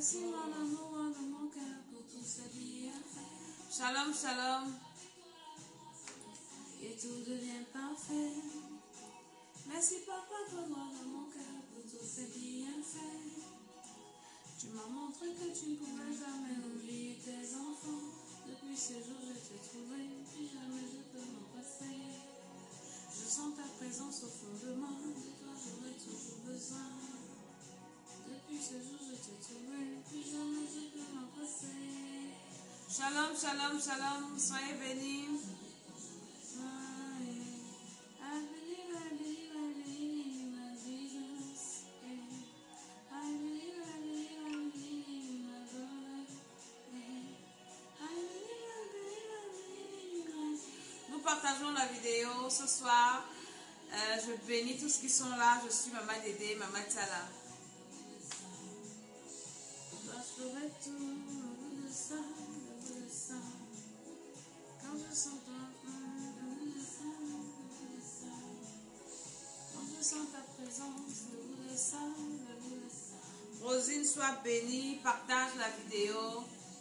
Merci mon amour de mon cœur pour tout ce bienfait. Shalom, shalom. Et tout devient parfait. Merci papa pour moi dans mon cœur pour tous ces bienfaits. Tu m'as montré que tu ne pouvais jamais oublier tes enfants. Depuis ce jour je t'ai trouvé, plus jamais je peux m'en passer. Je sens ta présence au fond de moi, de toi j'aurai toujours besoin. Depuis ce jour je t'ai trouvé, plus jamais je peux m'en passer. Shalom, shalom, shalom, soyez bénis. Nous partageons la vidéo ce soir. Je bénis tous qui sont là. Je suis Maman Dédé, Maman Tala. Je ferai tout, le goût de ça, le goût de ça. Quand je sens ton, le goût de ça, le goût de ça. Quand je sens ta présence, le goût de ça, le goût de ça. Rosine, sois bénie, partage la vidéo.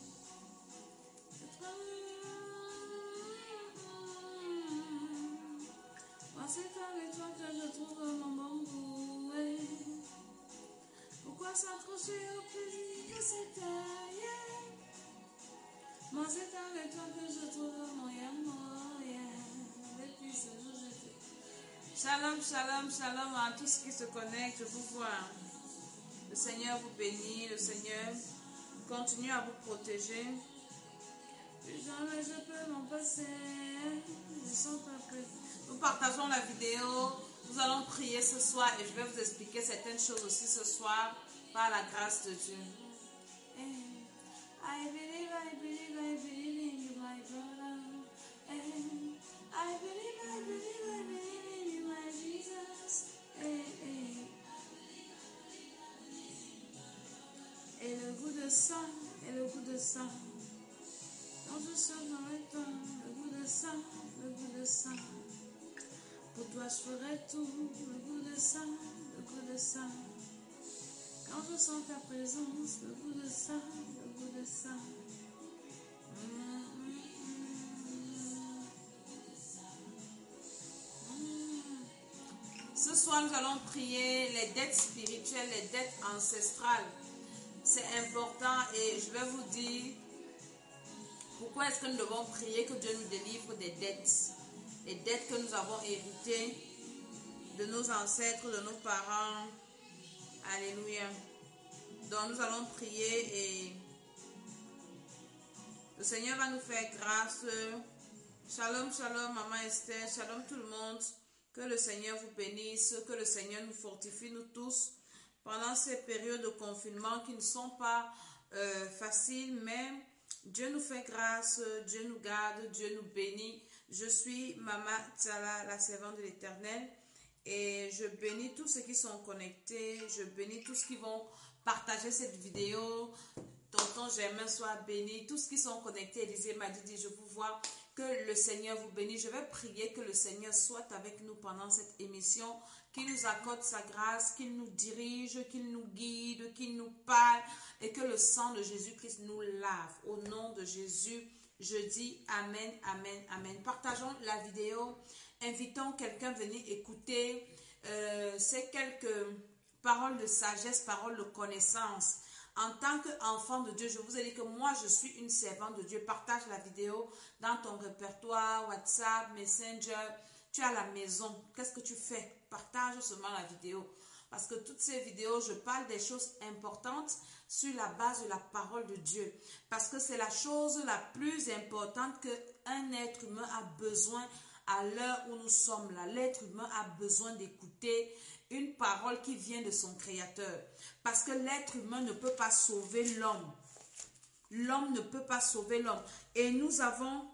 Moi c'est avec toi que je trouve mon bon goût. Pourquoi s'accrocher au plaisir que c'était hier? Moi c'est avec toi que je trouve mon amour. Depuis ce jour je te... Shalom, shalom, shalom à tous qui se connectent, je vous vois. Le Seigneur vous bénit, le Seigneur continue à vous protéger. Plus jamais je peux m'en passer. Je sens ta présence. Nous partageons la vidéo. Nous allons prier ce soir et je vais vous expliquer certaines choses aussi ce soir par la grâce de Dieu. I believe in you, my brother. I believe in you, my Jesus. Et le goût de ça, et le goût de ça. Quand je serai avec toi, le goût de ça, le goût de ça. Pour toi je ferai tout, le goût de ça, le goût de ça. Quand je sens ta présence, le goût de ça, le goût de ça. Ce soir nous allons prier les dettes spirituelles, les dettes ancestrales. C'est important et je vais vous dire pourquoi est-ce que nous devons prier que Dieu nous délivre des dettes. Les dettes que nous avons héritées de nos ancêtres, de nos parents. Alléluia. Donc nous allons prier et le Seigneur va nous faire grâce. Shalom, shalom, Maman Esther. Shalom tout le monde. Que le Seigneur vous bénisse. Que le Seigneur nous fortifie, nous tous. Pendant ces périodes de confinement qui ne sont pas faciles, mais Dieu nous fait grâce, Dieu nous garde, Dieu nous bénit. Je suis Maman Tala, la servante de l'Éternel, et je bénis tous ceux qui sont connectés, je bénis tous qui vont partager cette vidéo. Tonton Germain soit béni, tous qui sont connectés. Élisée m'a dit, je vous vois, que le Seigneur vous bénisse. Je vais prier que le Seigneur soit avec nous pendant cette émission, qu'il nous accorde sa grâce, qu'il nous dirige, qu'il nous guide, qu'il nous parle et que le sang de Jésus-Christ nous lave. Au nom de Jésus, je dis Amen, Amen, Amen. Partageons la vidéo, invitons quelqu'un à venir écouter ces quelques paroles de sagesse, paroles de connaissance. En tant qu'enfant de Dieu, je vous ai dit que moi, je suis une servante de Dieu. Partage la vidéo dans ton répertoire, WhatsApp, Messenger. Tu es à la maison. Qu'est-ce que tu fais? Partage seulement la vidéo. Parce que toutes ces vidéos, je parle des choses importantes sur la base de la parole de Dieu. Parce que c'est la chose la plus importante qu'un être humain a besoin à l'heure où nous sommes là. L'être humain a besoin d'écouter une parole qui vient de son Créateur. Parce que l'être humain ne peut pas sauver l'homme. L'homme ne peut pas sauver l'homme. Et nous avons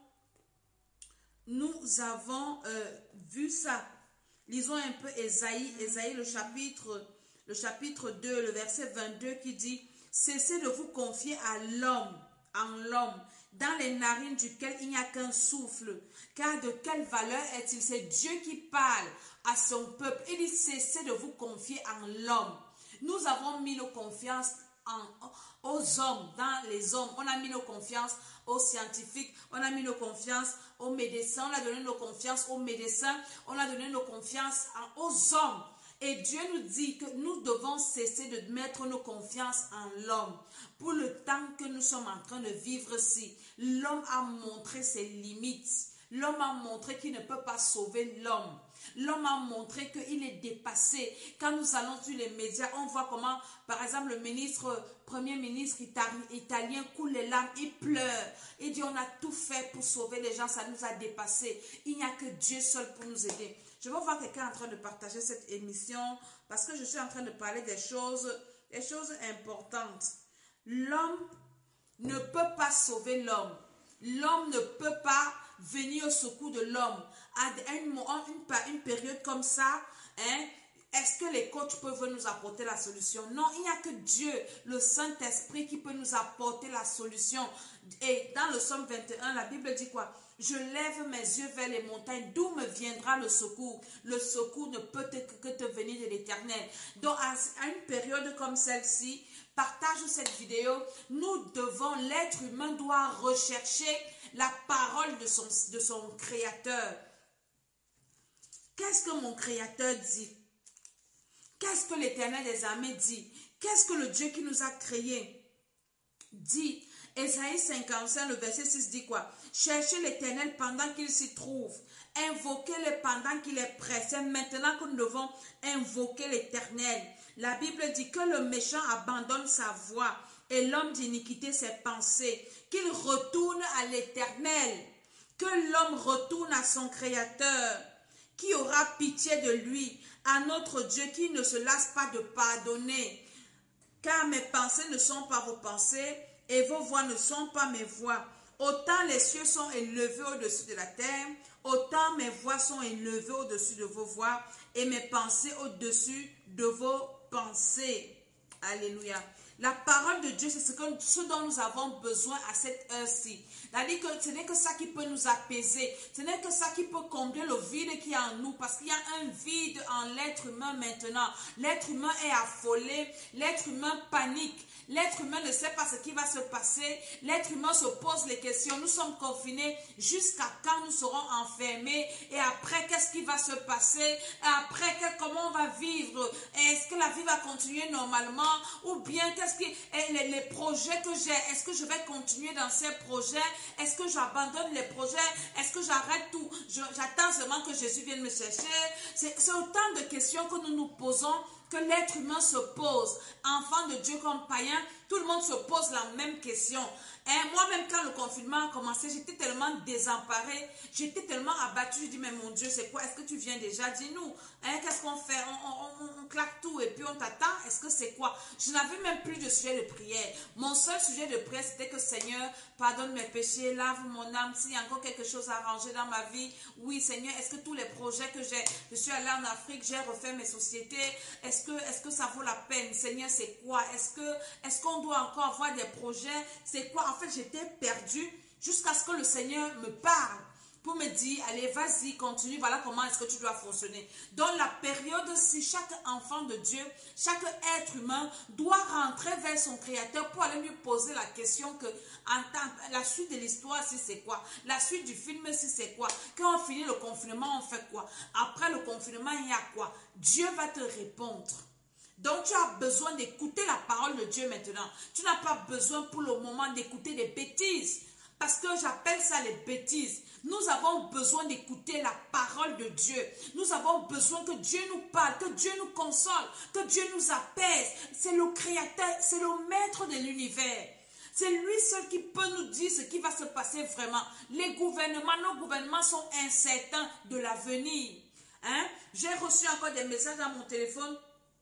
vu ça. Lisons un peu Ésaïe le chapitre 2, le verset 22 qui dit « Cessez de vous confier à l'homme, dans les narines duquel il n'y a qu'un souffle. Car de quelle valeur est-il? » C'est Dieu qui parle à son peuple. Il dit « Cessez de vous confier en l'homme. » Nous avons mis nos confiances aux hommes, dans les hommes. On a mis nos confiances aux scientifiques, on a mis nos confiances aux médecins, on a donné nos confiances aux médecins, on a donné nos confiances aux hommes. Et Dieu nous dit que nous devons cesser de mettre nos confiances en l'homme. Pour le temps que nous sommes en train de vivre ici, l'homme a montré ses limites. L'homme a montré qu'il ne peut pas sauver l'homme. L'homme a montré qu'il est dépassé. Quand nous allons sur les médias, on voit comment, par exemple, le premier ministre italien coule les larmes, il pleure. Il dit, on a tout fait pour sauver les gens, ça nous a dépassé. Il n'y a que Dieu seul pour nous aider. Je vais voir quelqu'un en train de partager cette émission parce que je suis en train de parler des choses importantes. L'homme ne peut pas sauver l'homme. L'homme ne peut pas venir au secours de l'homme. À une période comme ça, est-ce que les coachs peuvent nous apporter la solution? Non, il n'y a que Dieu, le Saint-Esprit, qui peut nous apporter la solution. Et dans le Psaume 21, la Bible dit quoi? Je lève mes yeux vers les montagnes, d'où me viendra le secours? Le secours ne peut que te venir de l'Éternel. Donc, à une période comme celle-ci, partage cette vidéo. L'être humain doit rechercher la parole de son Créateur. Qu'est-ce que mon Créateur dit? Qu'est-ce que l'Éternel des armées dit? Qu'est-ce que le Dieu qui nous a créés dit? Ésaïe 55, le verset 6 dit quoi? Cherchez l'Éternel pendant qu'il s'y trouve. Invoquez-le pendant qu'il est près. C'est maintenant que nous devons invoquer l'Éternel. La Bible dit que le méchant abandonne sa voie et l'homme d'iniquité ses pensées. Qu'il retourne à l'Éternel. Que l'homme retourne à son Créateur. Qui aura pitié de lui, à notre Dieu qui ne se lasse pas de pardonner. Car mes pensées ne sont pas vos pensées et vos voix ne sont pas mes voix. Autant les cieux sont élevés au-dessus de la terre, autant mes voix sont élevées au-dessus de vos voix et mes pensées au-dessus de vos pensées. Alléluia. La parole de Dieu, c'est ce dont nous avons besoin à cette heure-ci. C'est-à-dire que ce n'est que ça qui peut nous apaiser. Ce n'est que ça qui peut combler le vide qui est en nous. Parce qu'il y a un vide en l'être humain maintenant. L'être humain est affolé. L'être humain panique. L'être humain ne sait pas ce qui va se passer. L'être humain se pose les questions. Nous sommes confinés jusqu'à quand nous serons enfermés. Et après, qu'est-ce qui va se passer? Et après, comment on va vivre? Est-ce que la vie va continuer normalement? Ou bien, les projets que j'ai, est-ce que je vais continuer dans ces projets? Est-ce que j'abandonne les projets? Est-ce que j'arrête tout? J'attends seulement que Jésus vienne me chercher. C'est autant de questions que nous nous posons, que l'être humain se pose. Enfant de Dieu comme païen, tout le monde se pose la même question. Moi-même, quand le confinement a commencé, j'étais tellement désemparée, j'étais tellement abattue. Je dis, mais mon Dieu, c'est quoi? Est-ce que tu viens déjà? Dis-nous. Qu'est-ce qu'on fait? On claque tout et puis on t'attend. Est-ce que c'est quoi? Je n'avais même plus de sujet de prière. Mon seul sujet de prière, c'était que Seigneur, pardonne mes péchés, lave mon âme. S'il y a encore quelque chose à arranger dans ma vie, oui, Seigneur, est-ce que tous les projets que j'ai, je suis allée en Afrique, j'ai refait mes sociétés, est-ce que ça vaut la peine? Seigneur, c'est quoi? Est-ce qu'on doit encore avoir des projets? C'est quoi? En fait, j'étais perdue jusqu'à ce que le Seigneur me parle pour me dire, allez, vas-y, continue, voilà comment est-ce que tu dois fonctionner. Dans la période, si chaque enfant de Dieu, chaque être humain doit rentrer vers son Créateur pour aller lui poser la question que, la suite de l'histoire, si c'est quoi? La suite du film, si c'est quoi? Quand on finit le confinement, on fait quoi? Après le confinement, il y a quoi? Dieu va te répondre. Donc, tu as besoin d'écouter la parole de Dieu maintenant. Tu n'as pas besoin pour le moment d'écouter des bêtises. Parce que j'appelle ça les bêtises. Nous avons besoin d'écouter la parole de Dieu. Nous avons besoin que Dieu nous parle, que Dieu nous console, que Dieu nous apaise. C'est le Créateur, c'est le Maître de l'univers. C'est lui seul qui peut nous dire ce qui va se passer vraiment. Les gouvernements, nos gouvernements sont incertains de l'avenir. J'ai reçu encore des messages dans mon téléphone.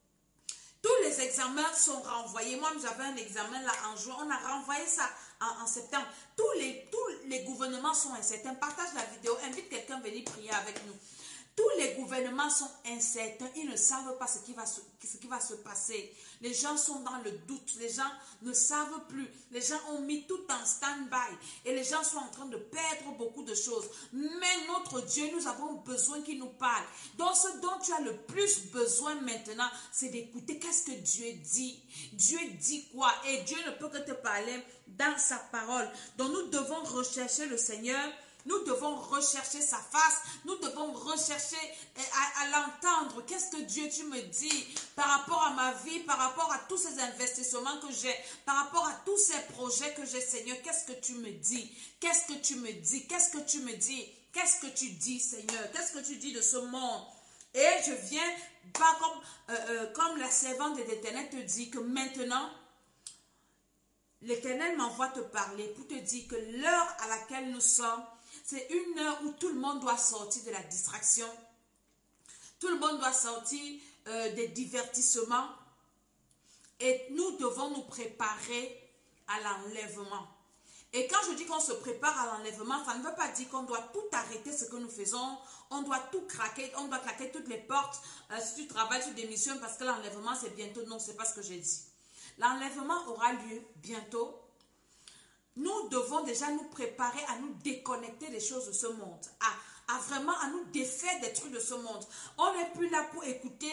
Tous les examens sont renvoyés. Moi, j'avais un examen là en juin. On a renvoyé ça en septembre. Tous les gouvernements sont incertains. Partage la vidéo. Invite quelqu'un à venir prier avec nous. Tous les gouvernements sont incertains. Ils ne savent pas ce qui va se passer. Les gens sont dans le doute. Les gens ne savent plus. Les gens ont mis tout en stand-by. Et les gens sont en train de perdre beaucoup de choses. Mais notre Dieu, nous avons besoin qu'il nous parle. Donc ce dont tu as le plus besoin maintenant, c'est d'écouter qu'est-ce que Dieu dit. Dieu dit quoi? Et Dieu ne peut que te parler dans sa parole. Donc nous devons rechercher le Seigneur. Nous devons rechercher sa face. Nous devons rechercher à l'entendre. Qu'est-ce que Dieu, tu me dis par rapport à ma vie, par rapport à tous ces investissements que j'ai, par rapport à tous ces projets que j'ai, Seigneur. Qu'est-ce que tu me dis? Qu'est-ce que tu me dis? Qu'est-ce que tu me dis? Qu'est-ce que tu dis, Seigneur? Qu'est-ce que tu dis de ce monde? Et je viens, pas comme la servante de l'Éternel te dit que maintenant, l'Éternel m'envoie te parler pour te dire que l'heure à laquelle nous sommes, c'est une heure où tout le monde doit sortir de la distraction. Tout le monde doit sortir des divertissements. Et nous devons nous préparer à l'enlèvement. Et quand je dis qu'on se prépare à l'enlèvement, ça ne veut pas dire qu'on doit tout arrêter ce que nous faisons. On doit tout craquer, on doit claquer toutes les portes. Si tu travailles, tu démissionnes parce que l'enlèvement c'est bientôt. Non, c'est pas ce que j'ai dit. L'enlèvement aura lieu bientôt. Nous devons déjà nous préparer à nous déconnecter des choses de ce monde, à vraiment à nous défaire des trucs de ce monde. On n'est plus là pour écouter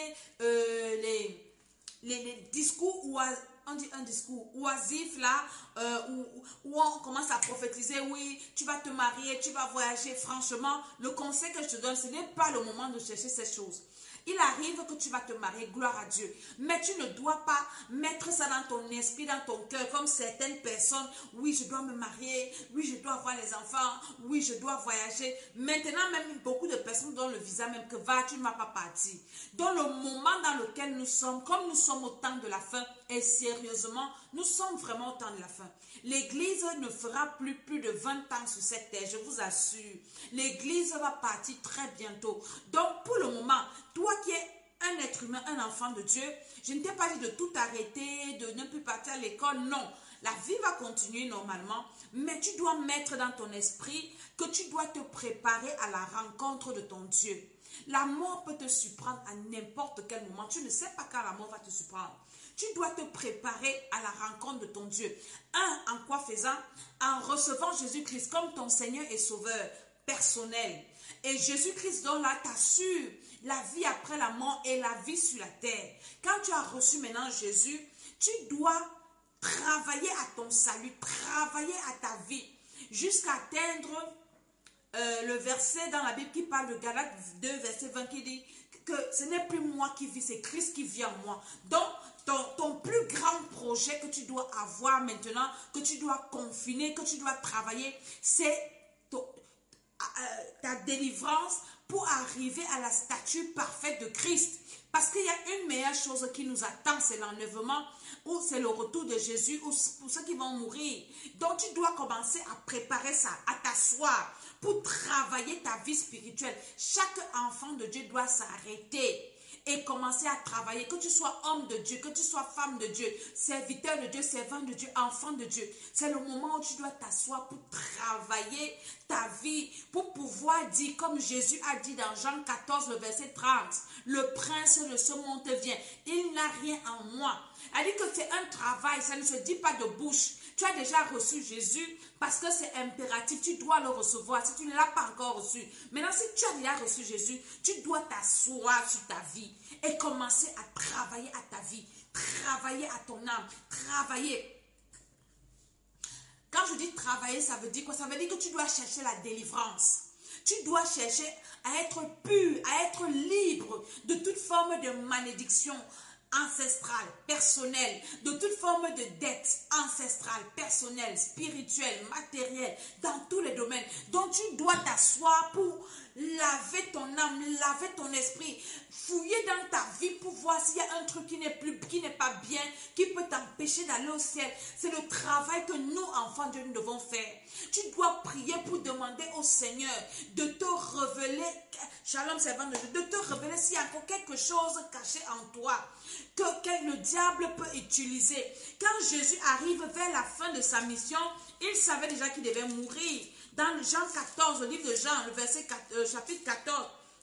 les discours, on dit un discours oisif là, où on commence à prophétiser, oui, tu vas te marier, tu vas voyager. Franchement, le conseil que je te donne, ce n'est pas le moment de chercher ces choses. Il arrive que tu vas te marier, gloire à Dieu. Mais tu ne dois pas mettre ça dans ton esprit, dans ton cœur, comme certaines personnes. Oui, je dois me marier. Oui, je dois avoir les enfants. Oui, je dois voyager. Maintenant, même beaucoup de personnes donnent le visa, même que va, tu ne vas pas partir. Dans le moment dans lequel nous sommes, comme nous sommes au temps de la fin, et sérieusement, nous sommes vraiment au temps de la fin. L'Église ne fera plus de 20 ans sur cette terre, je vous assure. L'Église va partir très bientôt. Donc, pour le moment, toi qui es un être humain, un enfant de Dieu, je ne t'ai pas dit de tout arrêter, de ne plus partir à l'école, non. La vie va continuer normalement, mais tu dois mettre dans ton esprit que tu dois te préparer à la rencontre de ton Dieu. La mort peut te surprendre à n'importe quel moment. Tu ne sais pas quand la mort va te surprendre. Tu dois te préparer à la rencontre de ton Dieu. En quoi faisant? En recevant Jésus-Christ comme ton Seigneur et Sauveur personnel. Et Jésus-Christ donc là t'assure la vie après la mort et la vie sur la terre. Quand tu as reçu maintenant Jésus, tu dois travailler à ton salut, travailler à ta vie, jusqu'à atteindre le verset dans la Bible qui parle de Galates 2, verset 20, qui dit que ce n'est plus moi qui vis, c'est Christ qui vit en moi. Donc, ton plus grand projet que tu dois avoir maintenant, que tu dois confiner, que tu dois travailler, c'est ta délivrance pour arriver à la stature parfaite de Christ. Parce qu'il y a une meilleure chose qui nous attend, c'est l'enlèvement, ou c'est le retour de Jésus, ou pour ceux qui vont mourir. Donc tu dois commencer à préparer ça, à t'asseoir, pour travailler ta vie spirituelle. Chaque enfant de Dieu doit s'arrêter et commencer à travailler, que tu sois homme de Dieu, que tu sois femme de Dieu, serviteur de Dieu, servant de Dieu, enfant de Dieu. C'est le moment où tu dois t'asseoir pour travailler ta vie, pour pouvoir dire, comme Jésus a dit dans Jean 14, le verset 30, le prince de ce monde vient, il n'a rien en moi. Elle dit que c'est un travail, ça ne se dit pas de bouche. Tu as déjà reçu Jésus parce que c'est impératif, tu dois le recevoir si tu ne l'as pas encore reçu. Maintenant, si tu as déjà reçu Jésus, tu dois t'asseoir sur ta vie et commencer à travailler à ta vie, travailler à ton âme, travailler. Quand je dis travailler, ça veut dire quoi? Ça veut dire que tu dois chercher la délivrance. Tu dois chercher à être pur, à être libre de toute forme de malédiction ancestrale, personnelle, de toute forme de dette ancestrale, personnelle, spirituelle, matérielle, dans tous les domaines. Donc tu dois t'asseoir pour laver ton âme, laver ton esprit, fouiller dans ta vie pour voir s'il y a un truc qui n'est pas bien, qui peut t'empêcher d'aller au ciel. C'est le travail que nous, enfants de Dieu, nous devons faire. Tu dois prier pour demander au Seigneur de te révéler, Shalom servant de Dieu, de te révéler s'il y a encore quelque chose caché en toi que le diable peut utiliser. Quand Jésus arrive vers la fin de sa mission, il savait déjà qu'il devait mourir. Dans Jean 14, le livre de Jean, le chapitre 14,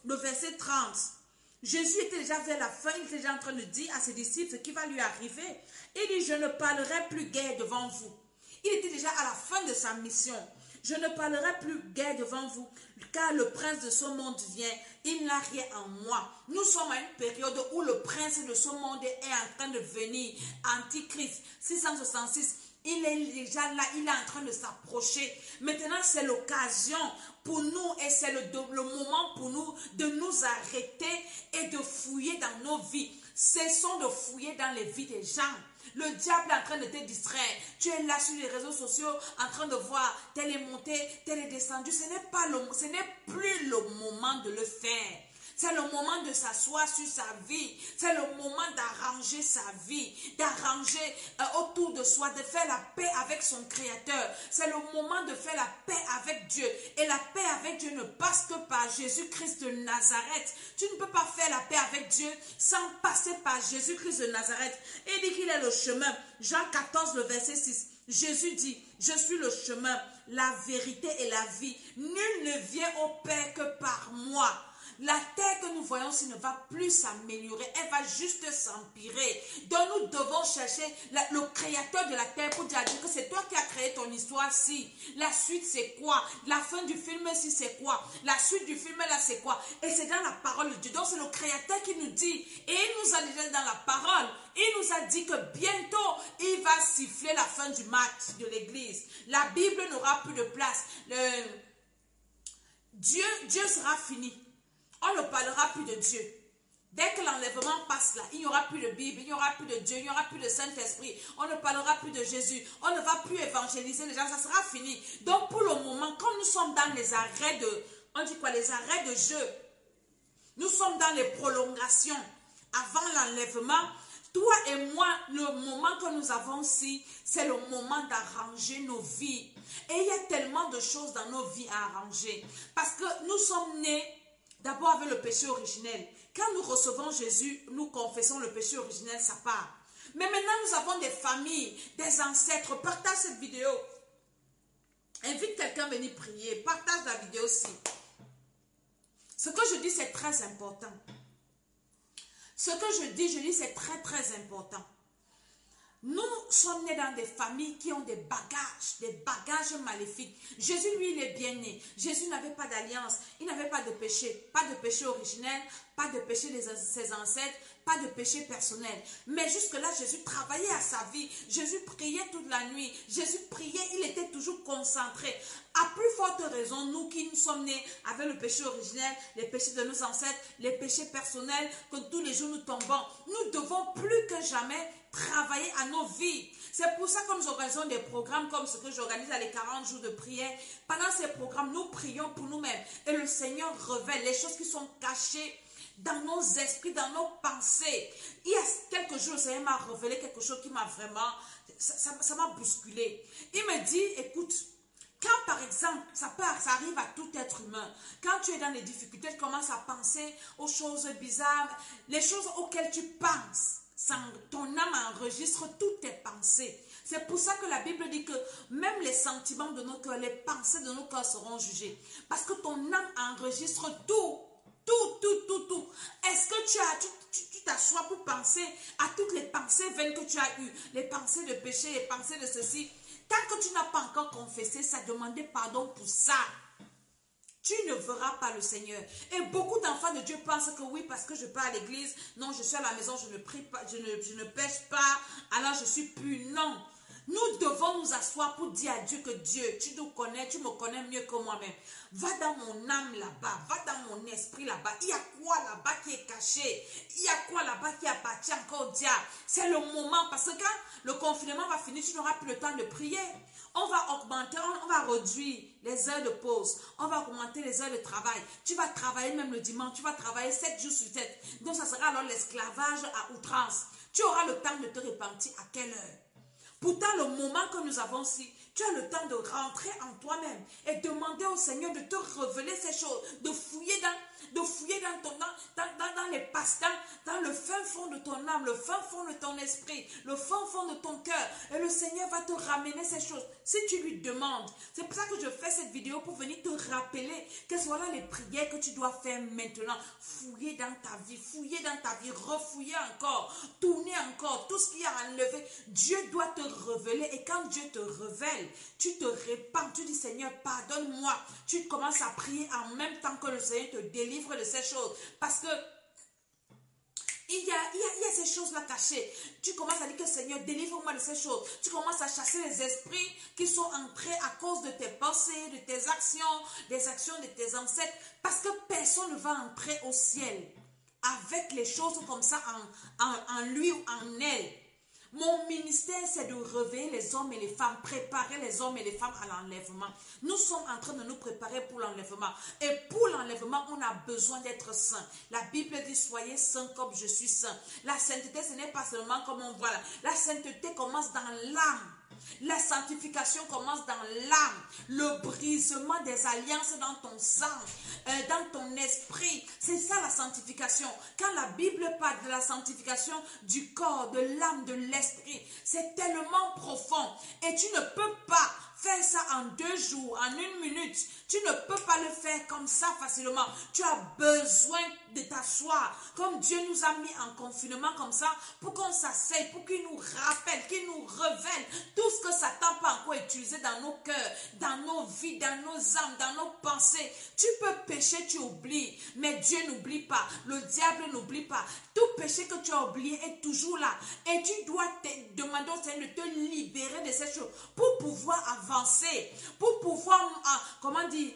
le verset 30. Jésus était déjà vers la fin, il était déjà en train de dire à ses disciples ce qui va lui arriver. Il dit, je ne parlerai plus guère devant vous. Il était déjà à la fin de sa mission. Je ne parlerai plus guère devant vous, car le prince de ce monde vient. Il n'a rien en moi. Nous sommes à une période où le prince de ce monde est en train de venir. Antichrist, 666. Il est déjà là, il est en train de s'approcher. Maintenant, c'est l'occasion pour nous et c'est le moment pour nous de nous arrêter et de fouiller dans nos vies. Cessons de fouiller dans les vies des gens. Le diable est en train de te distraire. Tu es là sur les réseaux sociaux en train de voir tel est monté, tel est descendu. Ce n'est plus le moment de le faire. C'est le moment de s'asseoir sur sa vie. C'est le moment d'arranger sa vie, d'arranger autour de soi, de faire la paix avec son Créateur. C'est le moment de faire la paix avec Dieu. Et la paix avec Dieu ne passe que par Jésus-Christ de Nazareth. Tu ne peux pas faire la paix avec Dieu sans passer par Jésus-Christ de Nazareth. Et il dit qu'il est le chemin. Jean 14, le verset 6. Jésus dit, je suis le chemin, la vérité et la vie. Nul ne vient au Père que par moi. La terre que nous voyons ici ne va plus s'améliorer, elle va juste s'empirer. Donc nous devons chercher le créateur de la terre pour dire à Dieu que c'est toi qui as créé ton histoire-ci. La suite c'est quoi? La fin du film-ci c'est quoi? La suite du film là c'est quoi? Et c'est dans la parole de Dieu. Donc c'est le créateur qui nous dit, et il nous a déjà dans la parole, il nous a dit que bientôt il va siffler la fin du match de l'église. La Bible n'aura plus de place. Dieu sera fini. On ne parlera plus de Dieu. Dès que l'enlèvement passe là, il n'y aura plus de Bible, il n'y aura plus de Dieu, il n'y aura plus de Saint-Esprit. On ne parlera plus de Jésus. On ne va plus évangéliser les gens, ça sera fini. Donc pour le moment, quand nous sommes dans les arrêts les arrêts de jeu, nous sommes dans les prolongations avant l'enlèvement. Toi et moi, le moment que nous avons ici, c'est le moment d'arranger nos vies. Et il y a tellement de choses dans nos vies à arranger. Parce que nous sommes nés d'abord avec le péché originel. Quand nous recevons Jésus, nous confessons le péché originel, ça part. Mais maintenant, nous avons des familles, des ancêtres. Partage cette vidéo. Invite quelqu'un à venir prier. Partage la vidéo aussi. Ce que je dis, c'est très important. Ce que je dis, c'est très, très important. Nous sommes nés dans des familles qui ont des bagages maléfiques. Jésus, lui, il est bien né. Jésus n'avait pas d'alliance, il n'avait pas de péché originel, pas de péché de ses ancêtres, pas de péché personnel. Mais jusque-là, Jésus travaillait à sa vie. Jésus priait toute la nuit. Jésus priait, il était toujours concentré. À plus forte raison, nous qui nous sommes nés avec le péché originel, les péchés de nos ancêtres, les péchés personnels, que tous les jours nous tombons, nous devons plus que jamais travailler à nos vies. C'est pour ça que nous organisons des programmes comme ce que j'organise à les 40 jours de prière. Pendant ces programmes, nous prions pour nous-mêmes. Et le Seigneur révèle les choses qui sont cachées dans nos esprits, dans nos pensées. Il y a quelques jours, le Seigneur m'a révélé quelque chose qui m'a vraiment, ça m'a bousculé. Il me dit, écoute, quand par exemple, ça arrive à tout être humain, quand tu es dans les difficultés, tu commences à penser aux choses bizarres, les choses auxquelles tu penses, ton âme enregistre toutes tes pensées. C'est pour ça que la Bible dit que même les sentiments de nos cœurs, les pensées de nos cœurs seront jugées. Parce que ton âme enregistre tout. Tout. Est-ce que tu t'assois pour penser à toutes les pensées vaines que tu as eues, les pensées de péché, les pensées de ceci. Tant que tu n'as pas encore confessé ça, demandez pardon pour ça. Tu ne verras pas le Seigneur. Et beaucoup d'enfants de Dieu pensent que oui, parce que je pars à l'église, non, je suis à la maison, je ne prie pas, je ne pêche pas, alors je suis pur. Non. Nous devons nous asseoir pour dire à Dieu que Dieu, tu nous connais, tu me connais mieux que moi-même. Va dans mon âme là-bas, va dans mon esprit là-bas. Il y a quoi là-bas qui est caché? Il y a quoi là-bas qui appartient encore au diable? C'est le moment, parce que quand le confinement va finir, tu n'auras plus le temps de prier. On va augmenter, on va réduire les heures de pause. On va augmenter les heures de travail. Tu vas travailler même le dimanche, tu vas travailler 7 jours sur 7. Donc ça sera alors l'esclavage à outrance. Tu auras le temps de te repentir à quelle heure? Pourtant, le moment que nous avons ici, Tu as le temps de rentrer en toi-même et demander au Seigneur de te révéler ces choses, de fouiller dans les passe-temps, dans le fin fond de ton âme, le fin fond de ton esprit, le fin fond de ton cœur. Et le Seigneur va te ramener ces choses si tu lui demandes. C'est pour ça que je fais cette vidéo, pour venir te rappeler que voilà les prières que tu dois faire maintenant. Fouiller dans ta vie, refouiller encore, tourner encore, tout ce qui a enlevé. Dieu doit te révéler, et quand Dieu te révèle, tu te répands, tu dis Seigneur, pardonne-moi. Tu commences à prier en même temps que le Seigneur te délivre de ces choses. Parce que il y a ces choses-là cachées. Tu commences à dire que Seigneur, délivre-moi de ces choses. Tu commences à chasser les esprits qui sont entrés à cause de tes pensées, de tes actions, des actions de tes ancêtres. Parce que personne ne va entrer au ciel avec les choses comme ça en lui ou en elle. Mon ministère, c'est de réveiller les hommes et les femmes, préparer les hommes et les femmes à l'enlèvement. Nous sommes en train de nous préparer pour l'enlèvement. Et pour l'enlèvement, on a besoin d'être saints. La Bible dit, soyez saints comme je suis saint. La sainteté, ce n'est pas seulement comme on voit là. La sainteté commence dans l'âme. La sanctification commence dans l'âme, le brisement des alliances dans ton sang, dans ton esprit. C'est ça la sanctification. Quand la Bible parle de la sanctification du corps, de l'âme, de l'esprit, c'est tellement profond. Et tu ne peux pas faire ça en 2 jours, en 1 minute. Tu ne peux pas le faire comme ça facilement. Tu as besoin de t'asseoir. Comme Dieu nous a mis en confinement comme ça, pour qu'on s'asseye, pour qu'il nous rappelle, qu'il nous révèle tout ce que Satan peut encore utiliser dans nos cœurs, dans nos vies, dans nos âmes, dans nos pensées. Tu peux pécher, tu oublies. Mais Dieu n'oublie pas. Le diable n'oublie pas. Tout péché que tu as oublié est toujours là. Et tu dois te demander au Seigneur de te libérer de ces choses pour pouvoir avancer, pour pouvoir, comment dire,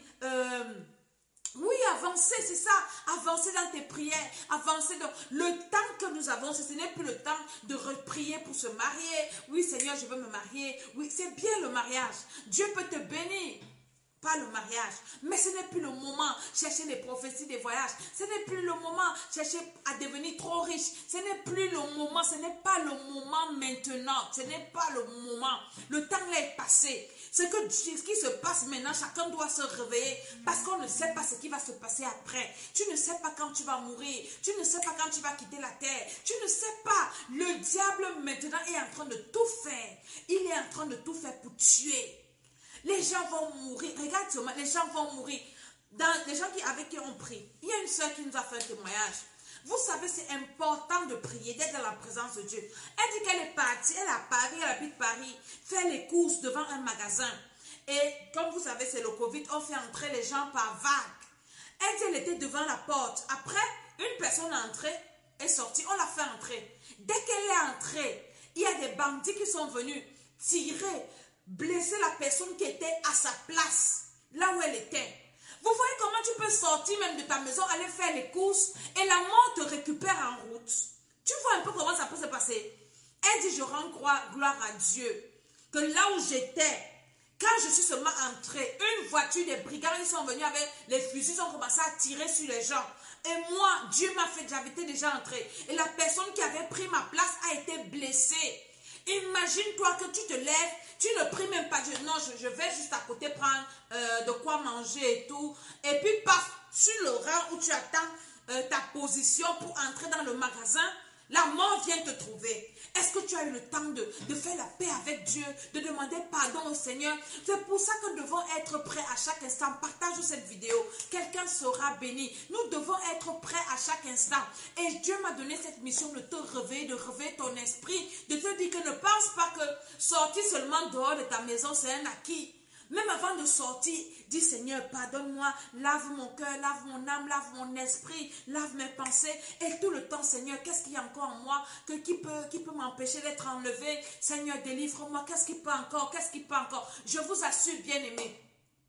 oui, avancer, c'est ça. Avancer dans tes prières. Avancer dans le temps que nous avons. Ce n'est plus le temps de prier pour se marier. Oui, Seigneur, je veux me marier. Oui, c'est bien le mariage. Dieu peut te bénir. Pas le mariage. Mais ce n'est plus le moment de chercher les prophéties des voyages. Ce n'est plus le moment de chercher à devenir trop riche. Ce n'est plus le moment. Ce n'est pas le moment maintenant. Ce n'est pas le moment. Le temps là est passé. Ce qui se passe maintenant, chacun doit se réveiller parce qu'on ne sait pas ce qui va se passer après. Tu ne sais pas quand tu vas mourir. Tu ne sais pas quand tu vas quitter la terre. Tu ne sais pas. Le diable maintenant est en train de tout faire. Il est en train de tout faire pour tuer. Les gens vont mourir. Regarde seulement, les gens vont mourir. Les gens avec qui on prie. Il y a une soeur qui nous a fait un témoignage. Vous savez, c'est important de prier, d'être dans la présence de Dieu. Elle dit qu'elle est partie, elle est à Paris, elle habite Paris, faire les courses devant un magasin. Et comme vous savez, c'est le Covid, on fait entrer les gens par vague. Elle dit qu'elle était devant la porte. Après, une personne est entrée, est sortie, on l'a fait entrer. Dès qu'elle est entrée, il y a des bandits qui sont venus tirer, blesser la personne qui était à sa place, là où elle était. Vous voyez comment tu peux sortir même de ta maison, aller faire les courses et la mort te récupère en route. Tu vois un peu comment ça peut se passer. Elle dit, je rends gloire à Dieu, que là où j'étais, quand je suis seulement entrée, une voiture des brigands, ils sont venus avec les fusils, ils ont commencé à tirer sur les gens. Et moi, Dieu m'a fait, j'avais déjà entrée. Et la personne qui avait pris ma place a été blessée. Imagine-toi que tu te lèves, tu ne pries même pas. Non, je vais juste à côté prendre de quoi manger et tout. Et puis, paf, sur le rang où tu attends ta position pour entrer dans le magasin, la mort vient te trouver. Est-ce que tu as eu le temps de faire la paix avec Dieu, de demander pardon au Seigneur? C'est pour ça que nous devons être prêts à chaque instant. Partage cette vidéo. Quelqu'un sera béni. Nous devons être prêts à chaque instant. Et Dieu m'a donné cette mission de te réveiller, de réveiller ton esprit, de te dire que ne pense pas que sortir seulement dehors de ta maison, c'est un acquis. Même avant de sortir, dis Seigneur, pardonne-moi, lave mon cœur, lave mon âme, lave mon esprit, lave mes pensées. Et tout le temps, Seigneur, qu'est-ce qu'il y a encore en moi qui peut m'empêcher d'être enlevé? Seigneur, délivre-moi, qu'est-ce qui peut encore? Qu'est-ce qui peut encore? Je vous assure, bien-aimés.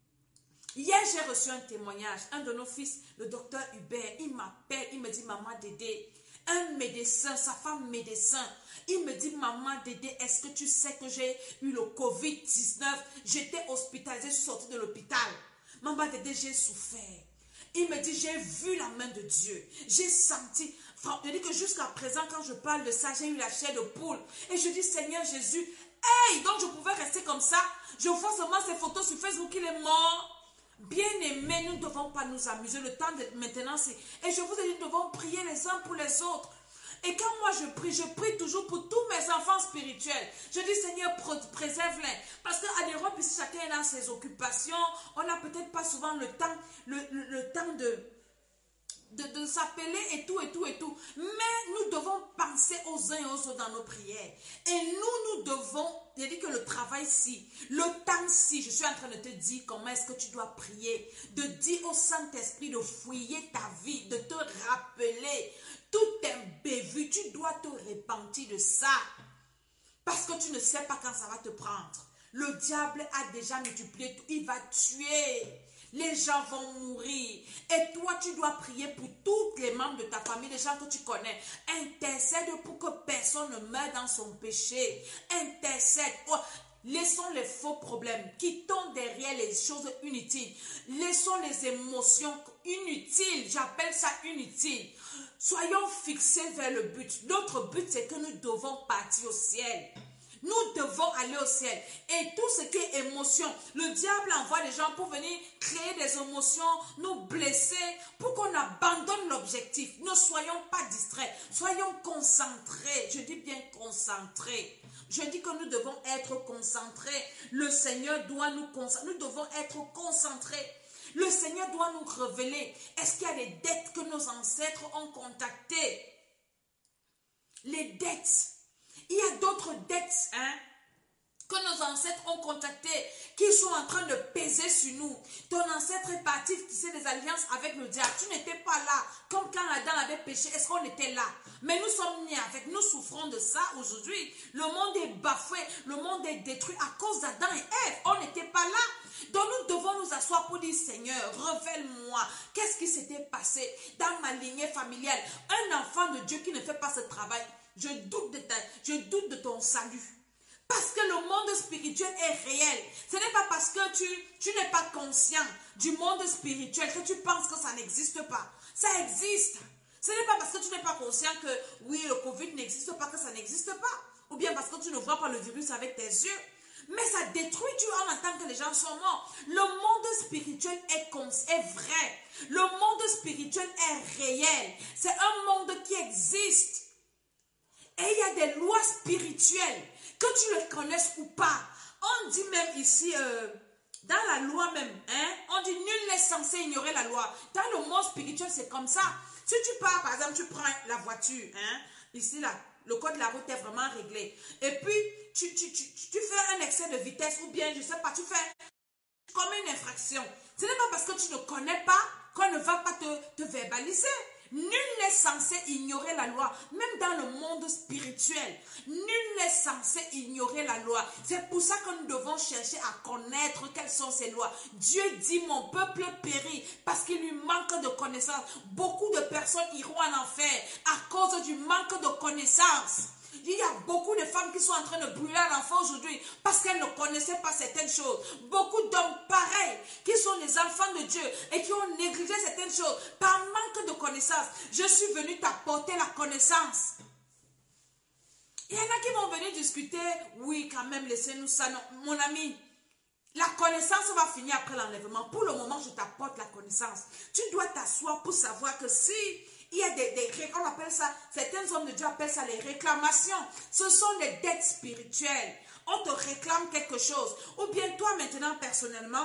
Hier, j'ai reçu un témoignage. Un de nos fils, le docteur Hubert, il m'appelle, il me dit, maman Dédé, un médecin, sa femme médecin, il me dit, maman Dédé, est-ce que tu sais que j'ai eu le Covid-19? J'étais hospitalisée, je suis sortie de l'hôpital. Maman Dédé, j'ai souffert. Il me dit, j'ai vu la main de Dieu. J'ai senti. Je dis que jusqu'à présent, quand je parle de ça, j'ai eu la chair de poule. Et je dis, Seigneur Jésus, Hey, donc je pouvais rester comme ça. Je vois seulement ces photos sur Facebook, il est mort. Bien-aimés, nous ne devons pas nous amuser. Le temps de maintenant, c'est... Et je vous ai dit, nous devons prier les uns pour les autres. Et quand moi je prie toujours pour tous mes enfants spirituels. Je dis, Seigneur, préserve-les. Parce qu'à l'Europe, ici, chacun est dans ses occupations. On n'a peut-être pas souvent le temps, le temps de s'appeler et tout, et tout, et tout. Mais nous devons penser aux uns et aux autres dans nos prières. Et nous devons, j'ai dit que le travail-ci, le temps-ci, je suis en train de te dire comment est-ce que tu dois prier, de dire au Saint-Esprit de fouiller ta vie, de te rappeler tout est bévu, tu dois te repentir de ça. Parce que tu ne sais pas quand ça va te prendre. Le diable a déjà multiplié tout, il va tuer. Les gens vont mourir. Et toi, tu dois prier pour tous les membres de ta famille, les gens que tu connais. Intercède pour que personne ne meure dans son péché. Intercède. Oh, laissons les faux problèmes. Quittons derrière les choses inutiles. Laissons les émotions inutiles. J'appelle ça inutile. Soyons fixés vers le but. Notre but, c'est que nous devons partir au ciel. Nous devons aller au ciel. Et tout ce qui est émotion, le diable envoie des gens pour venir créer des émotions, nous blesser, pour qu'on abandonne l'objectif. Ne soyons pas distraits, soyons concentrés. Je dis bien concentrés. Je dis que nous devons être concentrés. Le Seigneur doit nous concentrer. Nous devons être concentrés. Le Seigneur doit nous révéler. Est-ce qu'il y a des dettes que nos ancêtres ont contactées? Les dettes. Il y a d'autres dettes que nos ancêtres ont contactées, qui sont en train de peser sur nous. Ton ancêtre est parti tisser des alliances avec le diable. Tu n'étais pas là. Comme quand Adam avait péché, est-ce qu'on était là? Mais nous sommes nés avec, nous souffrons de ça aujourd'hui. Le monde est bafoué, le monde est détruit à cause d'Adam et Ève. On n'était pas là. Donc nous devons nous asseoir pour dire, Seigneur, révèle-moi, qu'est-ce qui s'était passé dans ma lignée familiale? Un enfant de Dieu qui ne fait pas ce travail, je doute de ton salut. Parce que le monde spirituel est réel. Ce n'est pas parce que tu n'es pas conscient du monde spirituel que tu penses que ça n'existe pas. Ça existe. Ce n'est pas parce que tu n'es pas conscient que oui, le Covid n'existe pas que ça n'existe pas. Ou bien parce que tu ne vois pas le virus avec tes yeux. Mais ça détruit Dieu en attendant que les gens soient morts. Le monde spirituel est vrai. Le monde spirituel est réel. C'est un monde qui existe. Et il y a des lois spirituelles, que tu les connaisses ou pas. On dit même ici, dans la loi même, on dit nul n'est censé ignorer la loi. Dans le monde spirituel, c'est comme ça. Si tu pars, par exemple, tu prends la voiture, ici, là, le code de la route est vraiment réglé. Et puis, tu fais un excès de vitesse ou bien, je ne sais pas, tu fais comme une infraction. Ce n'est pas parce que tu ne connais pas qu'on ne va pas te verbaliser. Nul n'est censé ignorer la loi, même dans le monde spirituel. Nul n'est censé ignorer la loi. C'est pour ça que nous devons chercher à connaître quelles sont ces lois. Dieu dit, mon peuple périt parce qu'il lui manque de connaissances. Beaucoup de personnes iront en enfer à cause du manque de connaissances. Il y a beaucoup de femmes qui sont en train de brûler à l'enfant aujourd'hui parce qu'elles ne connaissaient pas certaines choses. Beaucoup d'hommes pareils qui sont les enfants de Dieu et qui ont négligé certaines choses par manque de connaissance. Je suis venu t'apporter la connaissance. Il y en a qui vont venir discuter. Oui, quand même, laissez-nous ça. Non, mon ami, la connaissance va finir après l'enlèvement. Pour le moment, je t'apporte la connaissance. Tu dois t'asseoir pour savoir que si il y a on appelle ça, certains hommes de Dieu appellent ça les réclamations. Ce sont les dettes spirituelles. On te réclame quelque chose. Ou bien toi maintenant, personnellement,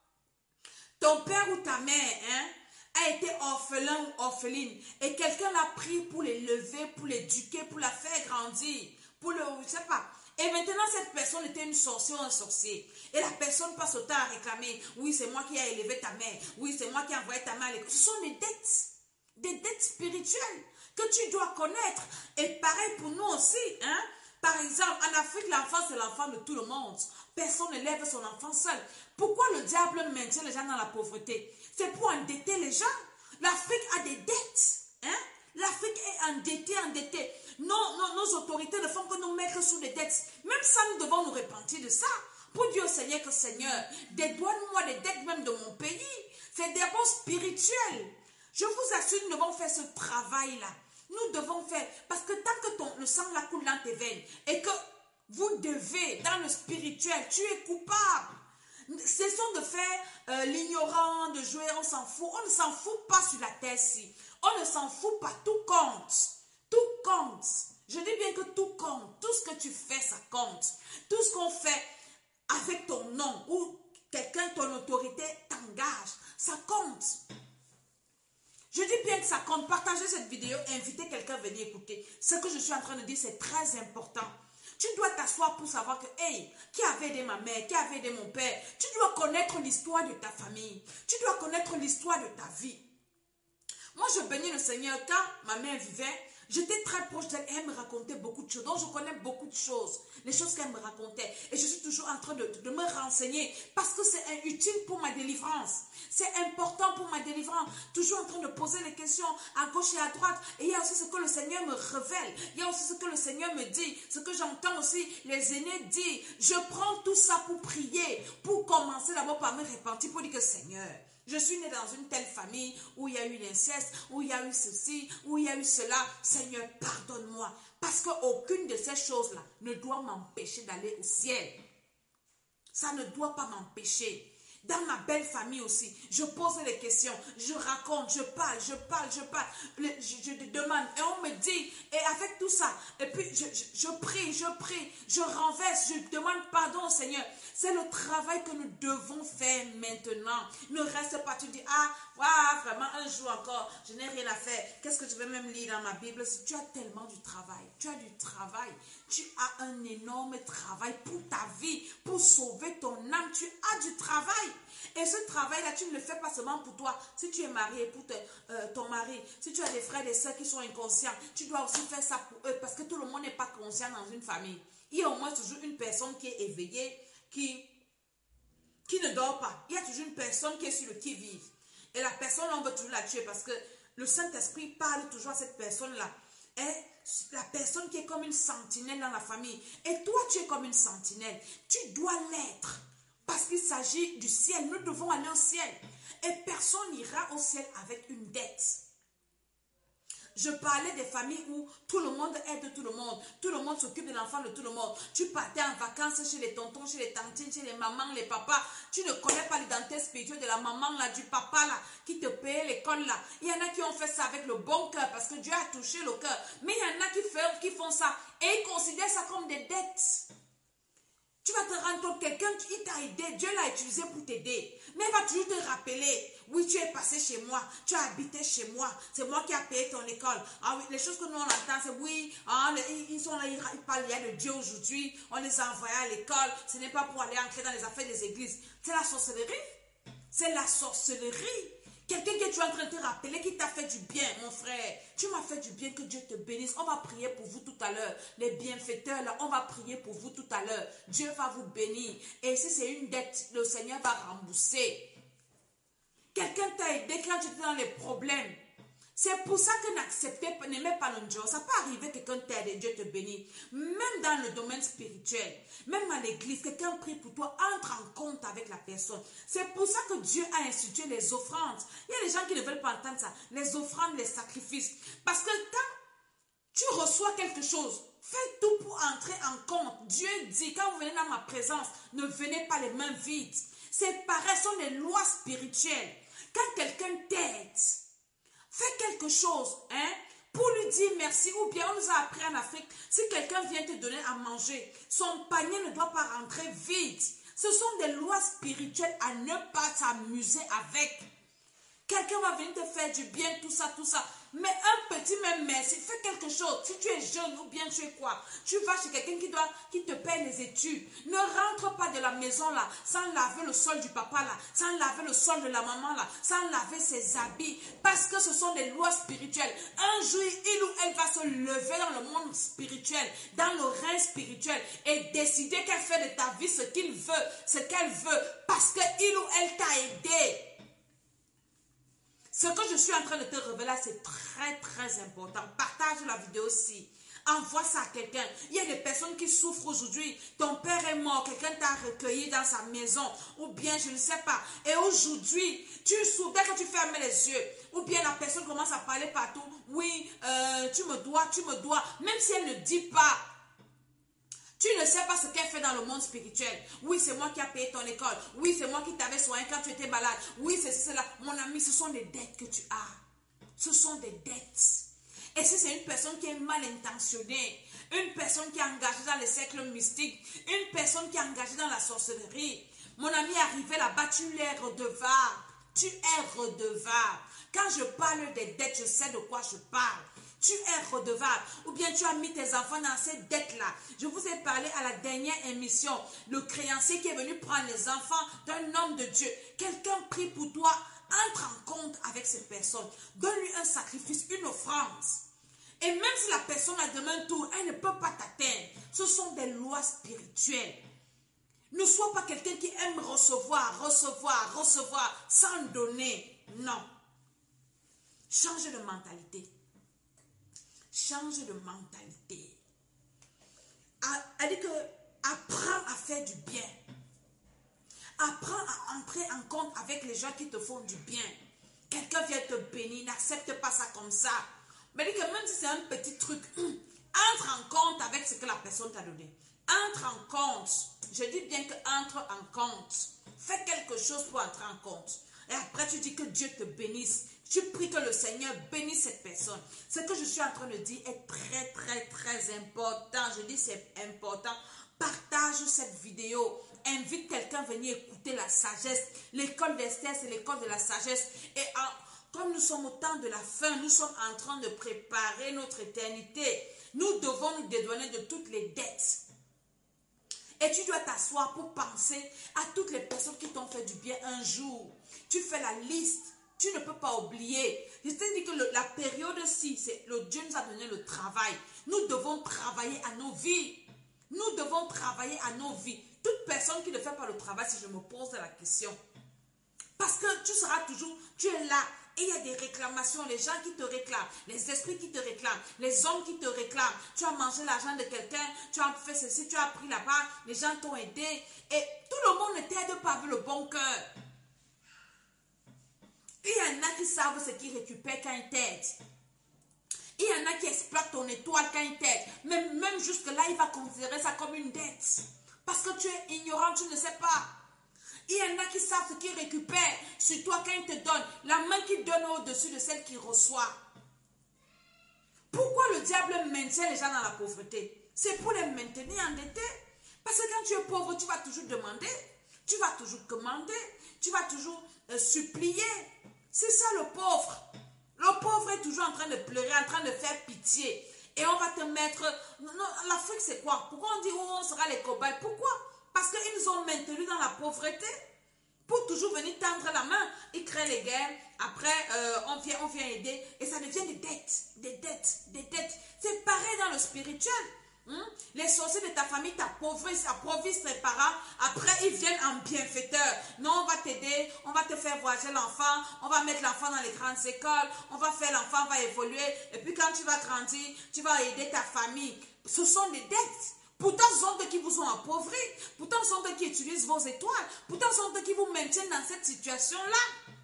ton père ou ta mère a été orphelin ou orpheline. Et quelqu'un l'a pris pour l'élever, pour l'éduquer, pour la faire grandir. Pour le, je sais pas. Et maintenant, cette personne était une sorcière ou un sorcier. Et la personne passe au temps à réclamer. Oui, c'est moi qui ai élevé ta mère. Oui, c'est moi qui ai envoyé ta mère à l'école. Ce sont des dettes. Des dettes spirituelles que tu dois connaître. Et pareil pour nous aussi. Par exemple, en Afrique, l'enfant, c'est l'enfant de tout le monde. Personne ne lève son enfant seul. Pourquoi le diable maintient les gens dans la pauvreté? C'est pour endetter les gens. L'Afrique a des dettes. L'Afrique est endettée. Nos autorités ne font que nous mettre sous des dettes. Même ça, nous devons nous repentir de ça. Pour dire au Seigneur que Seigneur, dédouane-moi des dettes même de mon pays. C'est des bons spirituels. Je vous assure, nous devons faire ce travail-là. Nous devons faire, parce que tant que le sang la coule dans tes veines et que Vous devez, dans le spirituel, tu es coupable. Cessons de faire l'ignorant, de jouer, on s'en fout. On ne s'en fout pas sur la terre-ci. On ne s'en fout pas, tout compte. Tout compte. Je dis bien que tout compte. Tout ce que tu fais, ça compte. Tout ce qu'on fait avec ton nom ou quelqu'un, ton autorité t'engage, ça compte. Je dis bien que ça compte. Partagez cette vidéo, invitez quelqu'un à venir écouter. Ce que je suis en train de dire, c'est très important. Tu dois t'asseoir pour savoir que, hey, qui avait aidé ma mère, qui avait aidé mon père. Tu dois connaître l'histoire de ta famille. Tu dois connaître l'histoire de ta vie. Moi, je bénis le Seigneur. Quand ma mère vivait, j'étais très proche d'elle et elle me racontait beaucoup de choses. Donc, je connais beaucoup de choses. Les choses qu'elle me racontait. Et je suis toujours en train de me renseigner parce que c'est utile pour ma délivrance. C'est important pour ma délivrance. Toujours en train de poser les questions à gauche et à droite. Et il y a aussi ce que le Seigneur me révèle. Il y a aussi ce que le Seigneur me dit. Ce que j'entends aussi les aînés dire. Je prends tout ça pour prier. Pour commencer d'abord par me repentir. Pour dire que Seigneur, je suis née dans une telle famille où il y a eu l'inceste, où il y a eu ceci, où il y a eu cela. Seigneur, pardonne-moi. Parce qu'aucune de ces choses-là ne doit m'empêcher d'aller au ciel. Ça ne doit pas m'empêcher. Dans ma belle famille aussi, je pose les questions, je raconte, je parle. Je demande et on me dit, et avec tout ça, et puis je prie, je renverse, je demande pardon au Seigneur. C'est le travail que nous devons faire maintenant. Ne reste pas, tu dis, vraiment un jour encore, je n'ai rien à faire. Qu'est-ce que je vais même lire dans ma Bible? Si tu as tellement du travail, tu as un énorme travail pour ta vie, pour sauver ton âme, tu as du travail. Et ce travail-là, tu ne le fais pas seulement pour toi. Si tu es marié, pour ton mari, si tu as des frères et des sœurs qui sont inconscients, tu dois aussi faire ça pour eux parce que tout le monde n'est pas conscient dans une famille. Il y a au moins toujours une personne qui est éveillée, qui ne dort pas. Il y a toujours une personne qui est sur le qui-vive. Et la personne, on veut toujours la tuer parce que le Saint-Esprit parle toujours à cette personne-là. Et la personne qui est comme une sentinelle dans la famille. Et toi, tu es comme une sentinelle. Tu dois l'être. Parce qu'il s'agit du ciel. Nous devons aller au ciel. Et personne n'ira au ciel avec une dette. Je parlais des familles où tout le monde aide tout le monde. Tout le monde s'occupe de l'enfant de tout le monde. Tu partais en vacances chez les tontons, chez les tantines, chez les mamans, les papas. Tu ne connais pas l'identité spirituelle de la maman, là, du papa là, qui te payait l'école là. Il y en a qui ont fait ça avec le bon cœur parce que Dieu a touché le cœur. Mais il y en a qui font ça et ils considèrent ça comme des dettes. Tu vas te rendre compte, quelqu'un qui t'a aidé, Dieu l'a utilisé pour t'aider. Mais il va toujours te rappeler, oui, tu es passé chez moi, tu as habité chez moi, c'est moi qui ai payé ton école. Ah oui, les choses que nous on entend, c'est oui, ils sont là, ils parlent de Dieu aujourd'hui, on les a envoyés à l'école, ce n'est pas pour aller entrer dans les affaires des églises. C'est la sorcellerie. C'est la sorcellerie. Quelqu'un que tu es en train de te rappeler qui t'a fait du bien, mon frère. Tu m'as fait du bien, que Dieu te bénisse. On va prier pour vous tout à l'heure. Les bienfaiteurs, là, on va prier pour vous tout à l'heure. Dieu va vous bénir. Et si c'est une dette, le Seigneur va rembourser. Quelqu'un t'a aidé quand tu étais dans les problèmes. C'est pour ça que n'aimez pas le Dieu. Ça peut arriver que quelqu'un t'aide et Dieu te bénit. Même dans le domaine spirituel, même à l'église, quelqu'un prie pour toi, entre en compte avec la personne. C'est pour ça que Dieu a institué les offrandes. Il y a des gens qui ne veulent pas entendre ça. Les offrandes, les sacrifices. Parce que quand tu reçois quelque chose, fais tout pour entrer en compte. Dieu dit, quand vous venez dans ma présence, ne venez pas les mains vides. C'est pareil, ce sont les lois spirituelles. Quand quelqu'un t'aide, fais quelque chose, pour lui dire merci. Ou bien on nous a appris en Afrique, si quelqu'un vient te donner à manger, son panier ne doit pas rentrer vide. Ce sont des lois spirituelles à ne pas s'amuser avec. Quelqu'un va venir te faire du bien, tout ça. Mais un petit même merci, fais quelque chose. Si tu es jeune ou bien tu es quoi, tu vas chez quelqu'un qui te paie les études. Ne rentre pas de la maison là, sans laver le sol du papa là, sans laver le sol de la maman là, sans laver ses habits. Parce que ce sont des lois spirituelles. Un jour, il ou elle va se lever dans le monde spirituel, dans le règne spirituel et décider qu'elle fait de ta vie ce qu'il veut, ce qu'elle veut. Parce que il ou elle t'a aidé. Ce que je suis en train de te révéler, c'est très très important. Partage la vidéo aussi. Envoie ça à quelqu'un. Il y a des personnes qui souffrent aujourd'hui. Ton père est mort, quelqu'un t'a recueilli dans sa maison. Ou bien, je ne sais pas. Et aujourd'hui, tu souffres dès que tu fermes les yeux. Ou bien la personne commence à parler partout. Oui, tu me dois. Même si elle ne dit pas. Tu ne sais pas ce qu'elle fait dans le monde spirituel. Oui, c'est moi qui ai payé ton école. Oui, c'est moi qui t'avais soigné quand tu étais malade. Oui, c'est cela. Mon ami, ce sont des dettes que tu as. Ce sont des dettes. Et si c'est une personne qui est mal intentionnée, une personne qui est engagée dans les cercles mystiques, une personne qui est engagée dans la sorcellerie, mon ami arrivé là-bas, tu es redevable. Tu es redevable. Quand je parle des dettes, je sais de quoi je parle. Tu es redevable. Ou bien tu as mis tes enfants dans ces dettes-là. Je vous ai parlé à la dernière émission. Le créancier qui est venu prendre les enfants d'un homme de Dieu. Quelqu'un prie pour toi. Entre en compte avec cette personne. Donne-lui un sacrifice, une offrande. Et même si la personne a demain tour, elle ne peut pas t'atteindre. Ce sont des lois spirituelles. Ne sois pas quelqu'un qui aime recevoir sans donner. Non. Change de mentalité. Change de mentalité. Elle dit que apprends à faire du bien. Apprends à entrer en compte avec les gens qui te font du bien. Quelqu'un vient te bénir, n'accepte pas ça comme ça. Mais dit que même si c'est un petit truc, entre en compte avec ce que la personne t'a donné. Entre en compte. Je dis bien que entre en compte. Fais quelque chose pour entrer en compte. Et après tu dis que Dieu te bénisse. Tu pries que le Seigneur bénisse cette personne. Ce que je suis en train de dire est très important. Je dis c'est important. Partage cette vidéo. Invite quelqu'un à venir écouter la sagesse. L'école d'Esther, c'est l'école de la sagesse. Et comme nous sommes au temps de la fin, nous sommes en train de préparer notre éternité. Nous devons nous dédouaner de toutes les dettes. Et tu dois t'asseoir pour penser à toutes les personnes qui t'ont fait du bien un jour. Tu fais la liste. Tu ne peux pas oublier. Je t'ai dit que la période-ci, Dieu nous a donné le travail. Nous devons travailler à nos vies. Nous devons travailler à nos vies. Toute personne qui ne fait pas le travail, si je me pose la question. Parce que tu seras toujours, tu es là. Et il y a des réclamations, les gens qui te réclament, les esprits qui te réclament, les hommes qui te réclament. Tu as mangé l'argent de quelqu'un, tu as fait ceci, tu as pris là-bas, les gens t'ont aidé. Et tout le monde ne t'aide pas avec le bon cœur. Il y en a qui savent ce qu'ils récupèrent quand ils t'aident. Il y en a qui exploitent ton étoile quand ils t'aident. Même jusque-là, il va considérer ça comme une dette. Parce que tu es ignorant, tu ne sais pas. Il y en a qui savent ce qu'ils récupèrent sur toi quand ils te donnent. La main qui donne au-dessus de celle qui reçoit. Pourquoi le diable maintient les gens dans la pauvreté? C'est pour les maintenir endettés. Parce que quand tu es pauvre, tu vas toujours demander. Tu vas toujours commander. Tu vas toujours supplier. C'est ça le pauvre. Le pauvre est toujours en train de pleurer, en train de faire pitié. Et on va te mettre... Non, l'Afrique, c'est quoi? Pourquoi on dit où on sera les cobayes? Pourquoi? Parce qu'ils nous ont maintenus dans la pauvreté. Pour toujours venir tendre la main. Ils créent les guerres. Après, on vient aider. Et ça devient des dettes. Des dettes. Des dettes. C'est pareil dans le spirituel. Les sorciers de ta famille t'appauvrissent tes parents. Après, ils viennent en bienfaiteurs. Non, on va t'aider. On va te faire voyager l'enfant. On va mettre l'enfant dans les grandes écoles. On va faire l'enfant, va évoluer. Et puis quand tu vas grandir, tu vas aider ta famille. Ce sont des dettes. Pourtant, ce sont eux qui vous ont appauvri. Pourtant, ce sont eux qui utilisent vos étoiles. Pourtant, ce sont eux qui vous maintiennent dans cette situation-là.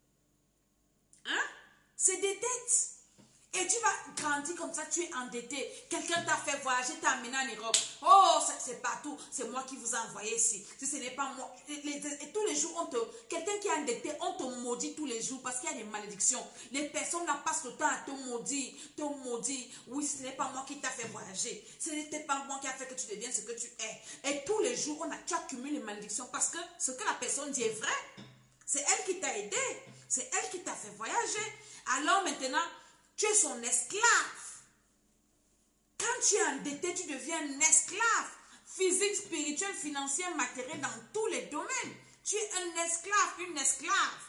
Hein? C'est des dettes. Et tu vas grandir comme ça, tu es endetté. Quelqu'un t'a fait voyager, t'a amené en Europe. Oh, c'est partout. C'est moi qui vous ai envoyé ici. Si ce n'est pas moi. Et tous les jours, quelqu'un qui est endetté, on te maudit tous les jours parce qu'il y a des malédictions. Les personnes là passent le temps à te maudire. Te maudire. Oui, ce n'est pas moi qui t'a fait voyager. Ce n'était pas moi qui a fait que tu deviennes ce que tu es. Et tous les jours, tu accumules les malédictions parce que ce que la personne dit est vrai. C'est elle qui t'a aidé. C'est elle qui t'a fait voyager. Alors maintenant, tu es son esclave. Quand tu es endetté, tu deviens un esclave. Physique, spirituel, financier, matériel, dans tous les domaines. Tu es un esclave, une esclave.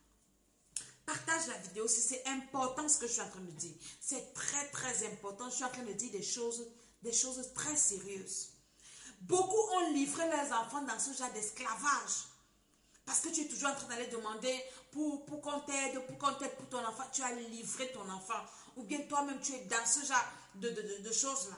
Partage la vidéo si c'est important ce que je suis en train de dire. C'est très important. Je suis en train de dire des choses très sérieuses. Beaucoup ont livré leurs enfants dans ce genre d'esclavage. Parce que tu es toujours en train d'aller demander pour qu'on t'aide, pour ton enfant. Tu as livré ton enfant. Ou bien toi-même, tu es dans ce genre de choses-là.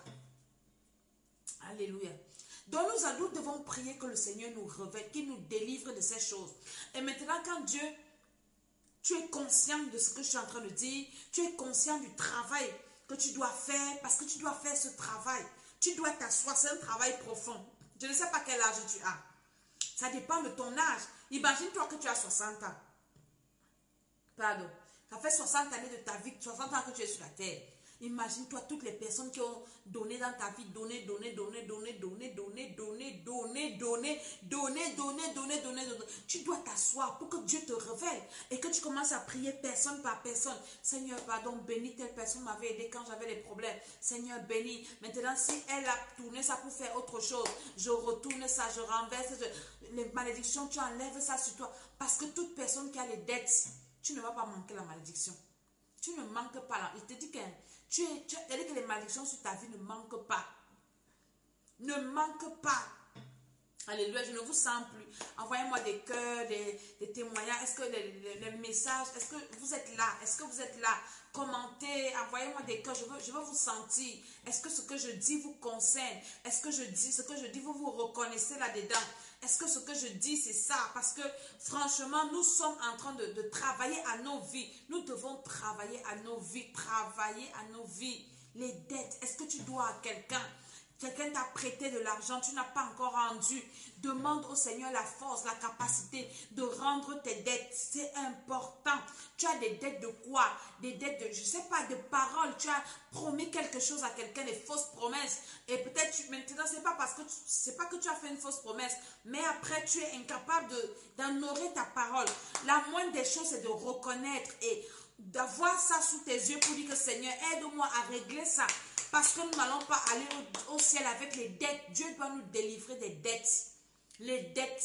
Alléluia. Donc nous adultes devons prier que le Seigneur nous révèle, qu'il nous délivre de ces choses. Et maintenant, quand Dieu, tu es conscient de ce que je suis en train de dire, tu es conscient du travail que tu dois faire, parce que tu dois faire ce travail. Tu dois t'asseoir, c'est un travail profond. Je ne sais pas quel âge tu as. Ça dépend de ton âge. Imagine-toi que tu as 60 ans. Pardon. Ça fait 60 années de ta vie, 60 ans que tu es sur la terre. Imagine-toi toutes les personnes qui ont donné dans ta vie, donné. Tu dois t'asseoir pour que Dieu te révèle et que tu commences à prier personne par personne. Seigneur, pardon, bénis telle personne m'avait aidé quand j'avais des problèmes. Seigneur, bénis. Maintenant, si elle a tourné ça pour faire autre chose, je retourne ça, je renverse. Les malédictions, tu enlèves ça sur toi. Parce que toute personne qui a les dettes, tu ne vas pas manquer la malédiction. Tu ne manques pas là. Il te dit que que les malédictions sur ta vie ne manquent pas. Ne manquent pas. Alléluia, je ne vous sens plus. Envoyez-moi des cœurs, des témoignages. Est-ce que les messages, est-ce que vous êtes là? Est-ce que vous êtes là? Commentez, envoyez-moi des cœurs. Je veux vous sentir. Est-ce que ce que je dis vous concerne? Est-ce que ce que je dis, vous vous reconnaissez là-dedans? Est-ce que ce que je dis, c'est ça? Parce que franchement, nous sommes en train de travailler à nos vies. Nous devons travailler à nos vies. Travailler à nos vies. Les dettes, est-ce que tu dois à quelqu'un? Quelqu'un t'a prêté de l'argent, tu n'as pas encore rendu. Demande au Seigneur la force, la capacité de rendre tes dettes. C'est important. Tu as des dettes de quoi? Des dettes de, je ne sais pas, de paroles. Tu as promis quelque chose à quelqu'un, des fausses promesses. Et peut-être maintenant, c'est pas que tu as fait une fausse promesse, mais après tu es incapable d'honorer ta parole. La moindre des choses, c'est de reconnaître et d'avoir ça sous tes yeux pour dire que Seigneur, aide-moi à régler ça. Parce que nous n'allons pas aller au ciel avec les dettes. Dieu doit nous délivrer des dettes. Les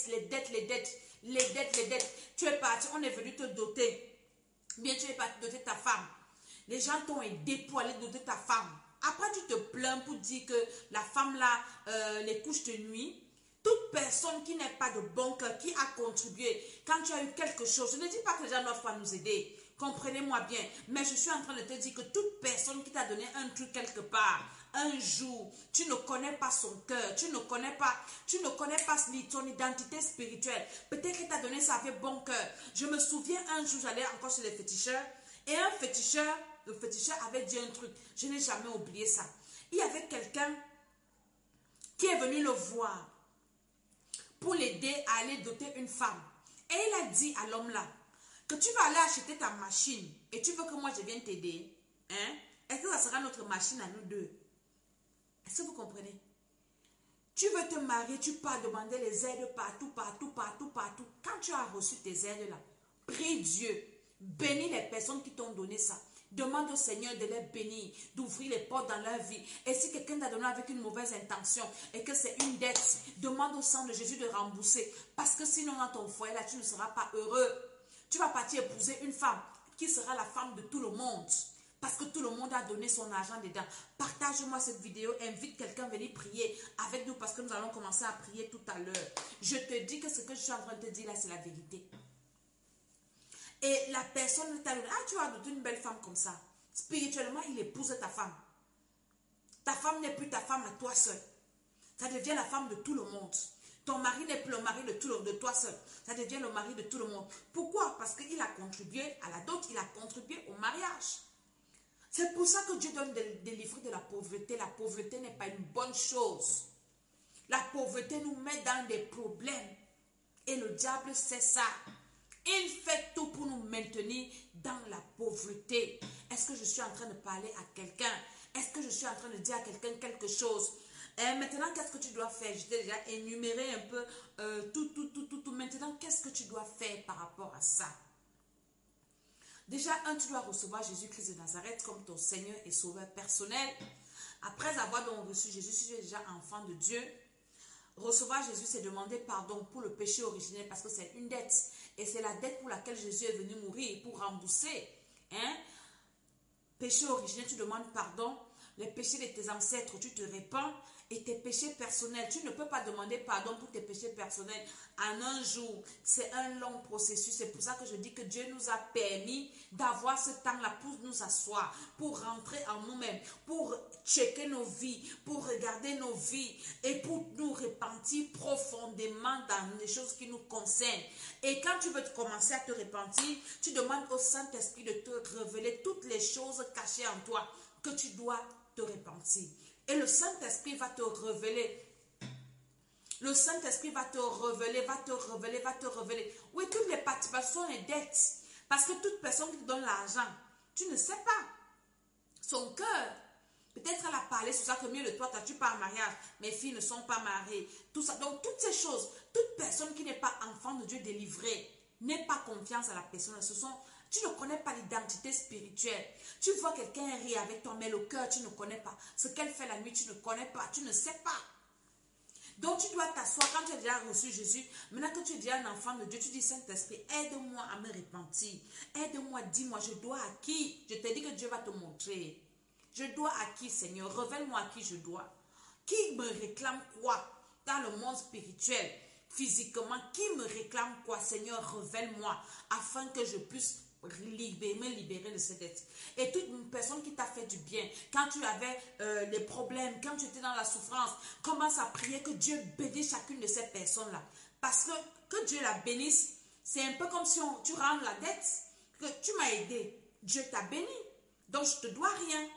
dettes. Tu es parti, on est venu te doter. Bien, tu es parti doter ta femme. Les gens t'ont aidé pour aller doter ta femme. Après, tu te plains pour dire que la femme là, les couches de nuit. Toute personne qui n'est pas de bon cœur, qui a contribué, quand tu as eu quelque chose, je ne dis pas que les gens doivent pas nous aider. Comprenez-moi bien, mais je suis en train de te dire que toute personne qui t'a donné un truc quelque part, un jour, tu ne connais pas son cœur, tu ne connais pas son identité spirituelle. Peut-être qu'il t'a donné ça avec bon cœur. Je me souviens un jour, j'allais encore chez les féticheurs, et le féticheur avait dit un truc, je n'ai jamais oublié ça. Il y avait quelqu'un qui est venu le voir pour l'aider à aller doter une femme. Et il a dit à l'homme là, que tu vas aller acheter ta machine et tu veux que moi je vienne t'aider, hein? Est-ce que ça sera notre machine à nous deux? Est-ce que vous comprenez? Tu veux te marier, tu pars demander les aides partout. Quand tu as reçu tes aides là, prie Dieu, bénis les personnes qui t'ont donné ça. Demande au Seigneur de les bénir, d'ouvrir les portes dans leur vie. Et si quelqu'un t'a donné avec une mauvaise intention et que c'est une dette, demande au sang de Jésus de rembourser. Parce que sinon dans ton foyer là, tu ne seras pas heureux. Tu vas partir épouser une femme qui sera la femme de tout le monde. Parce que tout le monde a donné son argent dedans. Partage-moi cette vidéo. Invite quelqu'un à venir prier avec nous parce que nous allons commencer à prier tout à l'heure. Je te dis que ce que je suis en train de te dire là, c'est la vérité. Et la personne t'a donné, tu as adopté une belle femme comme ça. Spirituellement, il épouse ta femme. Ta femme n'est plus ta femme à toi seul. Ça devient la femme de tout le monde. Ton mari n'est plus le mari de toi seul. Ça devient le mari de tout le monde. Pourquoi? Parce qu'il a contribué à la dot, il a contribué au mariage. C'est pour ça que Dieu donne des délivrer de la pauvreté. La pauvreté n'est pas une bonne chose. La pauvreté nous met dans des problèmes. Et le diable sait ça. Il fait tout pour nous maintenir dans la pauvreté. Est-ce que je suis en train de parler à quelqu'un? Est-ce que je suis en train de dire à quelqu'un quelque chose? Et maintenant, qu'est-ce que tu dois faire? Je t'ai déjà énuméré un peu tout. Maintenant, qu'est-ce que tu dois faire par rapport à ça? Déjà, tu dois recevoir Jésus-Christ de Nazareth comme ton Seigneur et Sauveur personnel. Après avoir donc reçu Jésus, si tu es déjà enfant de Dieu, recevoir Jésus, c'est demander pardon pour le péché originel parce que c'est une dette. Et c'est la dette pour laquelle Jésus est venu mourir, pour rembourser. Péché originel, tu demandes pardon. Les péchés de tes ancêtres, tu te répands. Et tes péchés personnels, tu ne peux pas demander pardon pour tes péchés personnels en un jour. C'est un long processus. C'est pour ça que je dis que Dieu nous a permis d'avoir ce temps-là pour nous asseoir, pour rentrer en nous-mêmes, pour checker nos vies, pour regarder nos vies et pour nous repentir profondément dans les choses qui nous concernent. Et quand tu veux commencer à te repentir, tu demandes au Saint-Esprit de te révéler toutes les choses cachées en toi que tu dois te repentir. Et le Saint-Esprit va te révéler. Le Saint-Esprit va te révéler, va te révéler, va te révéler. Oui, toutes les participations et dettes. Parce que toute personne qui te donne l'argent, tu ne sais pas. Son cœur. Peut-être elle a parlé sur ça que mieux de toi, tu pas en mariage. Mes filles ne sont pas mariées. Tout ça. Donc, toutes ces choses, toute personne qui n'est pas enfant de Dieu délivré, n'aie pas confiance à la personne. Tu ne connais pas l'identité spirituelle. Tu vois quelqu'un rire avec toi, mais le cœur, tu ne connais pas. Ce qu'elle fait la nuit, tu ne connais pas. Tu ne sais pas. Donc, tu dois t'asseoir quand tu as déjà reçu Jésus. Maintenant que tu es déjà un enfant de Dieu, tu dis, Saint-Esprit, aide-moi à me repentir. Aide-moi, dis-moi, je dois à qui? Je te dis que Dieu va te montrer. Je dois à qui, Seigneur? Révèle-moi à qui je dois. Qui me réclame quoi dans le monde spirituel, physiquement? Qui me réclame quoi, Seigneur? Révèle-moi afin que je puisse me libérer de cette dette. Et toute personne qui t'a fait du bien, quand tu avais des problèmes, quand tu étais dans la souffrance, commence à prier que Dieu bénisse chacune de ces personnes-là. Parce que Dieu la bénisse, c'est un peu comme si tu rends la dette, que tu m'as aidé, Dieu t'a béni, donc je ne te dois rien.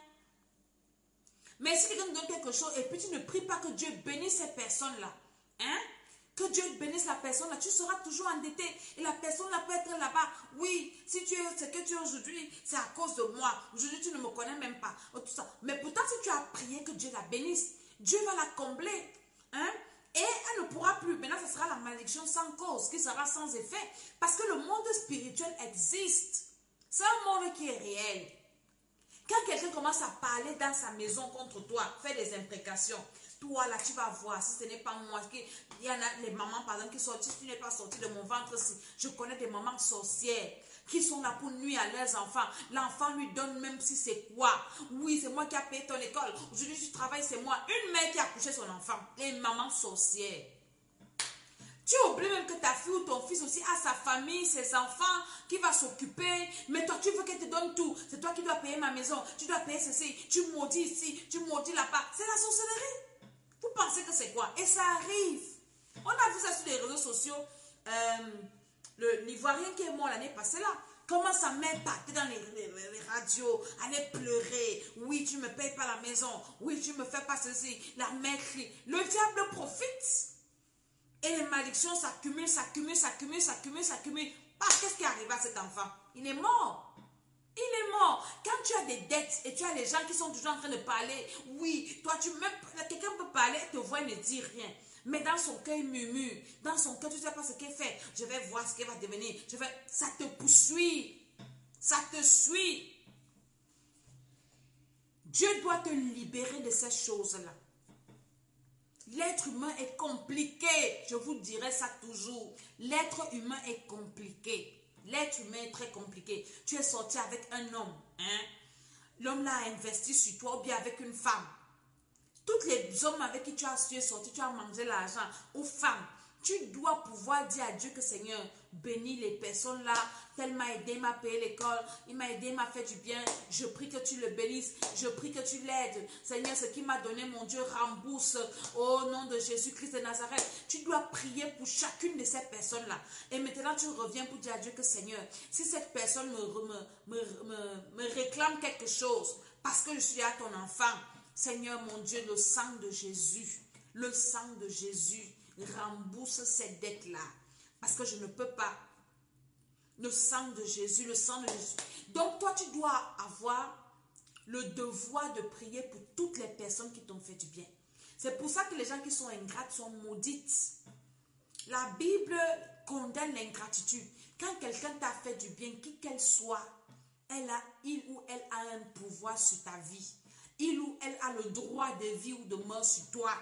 Mais si quelqu'un te donne quelque chose et puis tu ne pries pas que Dieu bénisse ces personnes-là, hein? Que Dieu bénisse la personne-là, tu seras toujours endetté. Et la personne-là peut être là-bas. Oui, si tu es ce que tu es aujourd'hui, c'est à cause de moi. Aujourd'hui, tu ne me connais même pas. Tout ça. Mais pourtant, si tu as prié que Dieu la bénisse, Dieu va la combler. Hein? Et elle ne pourra plus. Maintenant, ce sera la malédiction sans cause, qui sera sans effet. Parce que le monde spirituel existe. C'est un monde qui est réel. Quand quelqu'un commence à parler dans sa maison contre toi, fait des imprécations, toi là tu vas voir, si ce n'est pas moi, il y en a les mamans par exemple qui sortent, si tu n'es pas sorti de mon ventre, si je connais des mamans sorcières qui sont là pour nuire à leurs enfants, l'enfant lui donne même si c'est quoi, oui c'est moi qui a payé ton école, aujourd'hui tu travailles, c'est moi, une mère qui a couché son enfant, les mamans sorcières. Tu oublies même que ta fille ou ton fils aussi a sa famille, ses enfants, qui va s'occuper. Mais toi, tu veux qu'elle te donne tout. C'est toi qui dois payer ma maison. Tu dois payer ceci. Tu maudis ici. Tu maudis là-bas. C'est la sorcellerie. Vous pensez que c'est quoi? Et ça arrive. On a vu ça sur les réseaux sociaux. L'Ivoirien qui est mort l'année passée là. Comment sa mère partait dans les radios, allait pleurer. Oui, tu ne me payes pas la maison. Oui, tu ne me fais pas ceci. La mère crie. Le diable profite. Et les malédictions s'accumulent, s'accumulent, s'accumulent, s'accumulent, s'accumulent. Qu'est-ce qui arrive à cet enfant? Il est mort. Il est mort. Quand tu as des dettes et tu as les gens qui sont toujours en train de parler, oui, toi, quelqu'un peut parler, te voit et ne dire rien. Mais dans son cœur, il murmure. Dans son cœur, tu ne sais pas ce qu'il fait. Je vais voir ce qu'il va devenir. Ça te poursuit. Ça te suit. Dieu doit te libérer de ces choses-là. L'être humain est compliqué. Je vous dirai ça toujours. L'être humain est compliqué. L'être humain est très compliqué. Tu es sorti avec un homme. Hein? L'homme là a investi sur toi ou bien avec une femme. Tous les hommes avec qui tu es sorti, tu as mangé l'argent. Ou femmes. Tu dois pouvoir dire à Dieu que Seigneur, bénis les personnes là. Tel m'a aidé, m'a payé l'école. Il m'a aidé, m'a fait du bien. Je prie que tu le bénisses. Je prie que tu l'aides. Seigneur, ce qu'il m'a donné, mon Dieu, rembourse. Au nom de Jésus-Christ de Nazareth. Tu dois prier pour chacune de ces personnes-là. Et maintenant, tu reviens pour dire à Dieu que Seigneur, si cette personne me réclame quelque chose, parce que je suis à ton enfant, Seigneur, mon Dieu, le sang de Jésus, rembourse cette dette-là. Parce que je ne peux pas. Le sang de Jésus, le sang de Jésus. Donc toi, tu dois avoir le devoir de prier pour toutes les personnes qui t'ont fait du bien. C'est pour ça que les gens qui sont ingrates sont maudites. La Bible condamne l'ingratitude. Quand quelqu'un t'a fait du bien, qui qu'elle soit, il ou elle a un pouvoir sur ta vie. Il ou elle a le droit de vie ou de mort sur toi.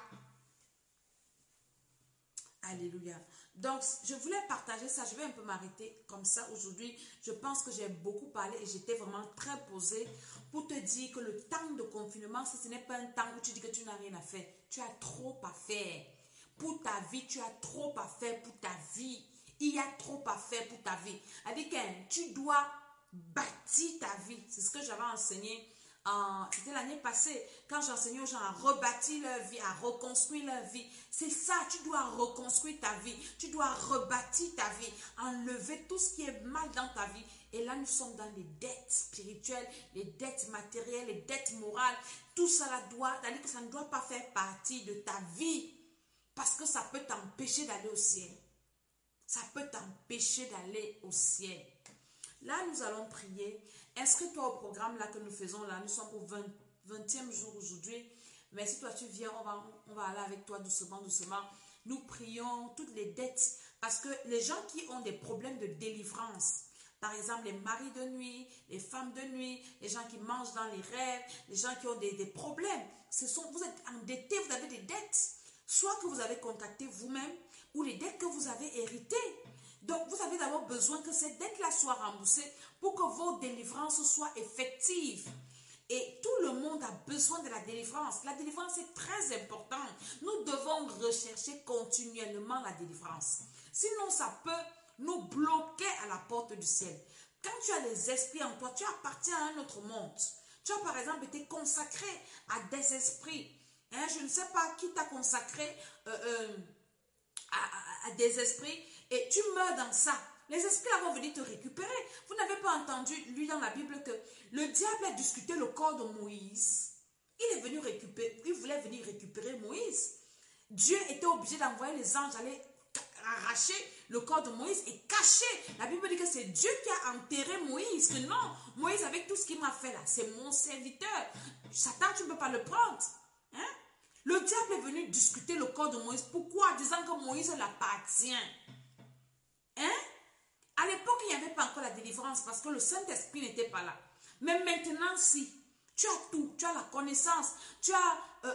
Alléluia. Donc, je voulais partager ça. Je vais un peu m'arrêter comme ça aujourd'hui. Je pense que j'ai beaucoup parlé et j'étais vraiment très posée pour te dire que le temps de confinement, ce n'est pas un temps où tu dis que tu n'as rien à faire. Tu as trop à faire. Pour ta vie, tu as trop à faire pour ta vie. Il y a trop à faire pour ta vie. C'est-à-dire que tu dois bâtir ta vie. C'est ce que j'avais enseigné C'était l'année passée, quand j'enseignais aux gens à rebâtir leur vie, à reconstruire leur vie. C'est ça, tu dois reconstruire ta vie, tu dois rebâtir ta vie, enlever tout ce qui est mal dans ta vie. Et là, nous sommes dans les dettes spirituelles, les dettes matérielles, les dettes morales. Tout ça c'est-à-dire que ça ne doit pas faire partie de ta vie, parce que ça peut t'empêcher d'aller au ciel. Ça peut t'empêcher d'aller au ciel. Là, nous allons prier. Inscris-toi au programme là que nous faisons là. Nous sommes au 20e jour aujourd'hui. Mais si toi tu viens, on va aller avec toi doucement, doucement. Nous prions toutes les dettes. Parce que les gens qui ont des problèmes de délivrance, par exemple les maris de nuit, les femmes de nuit, les gens qui mangent dans les rêves, les gens qui ont des problèmes, vous êtes endettés, vous avez des dettes. Soit que vous avez contacté vous-même, ou les dettes que vous avez héritées. Donc, vous avez d'abord besoin que ces dettes-là soient remboursées pour que vos délivrances soient effectives. Et tout le monde a besoin de la délivrance. La délivrance est très importante. Nous devons rechercher continuellement la délivrance. Sinon, ça peut nous bloquer à la porte du ciel. Quand tu as les esprits en toi, tu appartiens à un autre monde. Tu as par exemple été consacré à des esprits. Je ne sais pas qui t'a consacré à des esprits et tu meurs dans ça. Les esprits vont venir te récupérer. Vous n'avez pas entendu, lu dans la Bible, que le diable a discuté le corps de Moïse. Il voulait venir récupérer Moïse. Dieu était obligé d'envoyer les anges aller arracher le corps de Moïse et cacher. La Bible dit que c'est Dieu qui a enterré Moïse. Que non, Moïse, avec tout ce qu'il m'a fait là, c'est mon serviteur. Satan, tu ne peux pas le prendre. Le diable est venu discuter le corps de Moïse. Pourquoi? Disant que Moïse l'appartient. À l'époque, il n'y avait pas encore la délivrance parce que le Saint-Esprit n'était pas là. Mais maintenant, si. Tu as tout. Tu as la connaissance. Tu as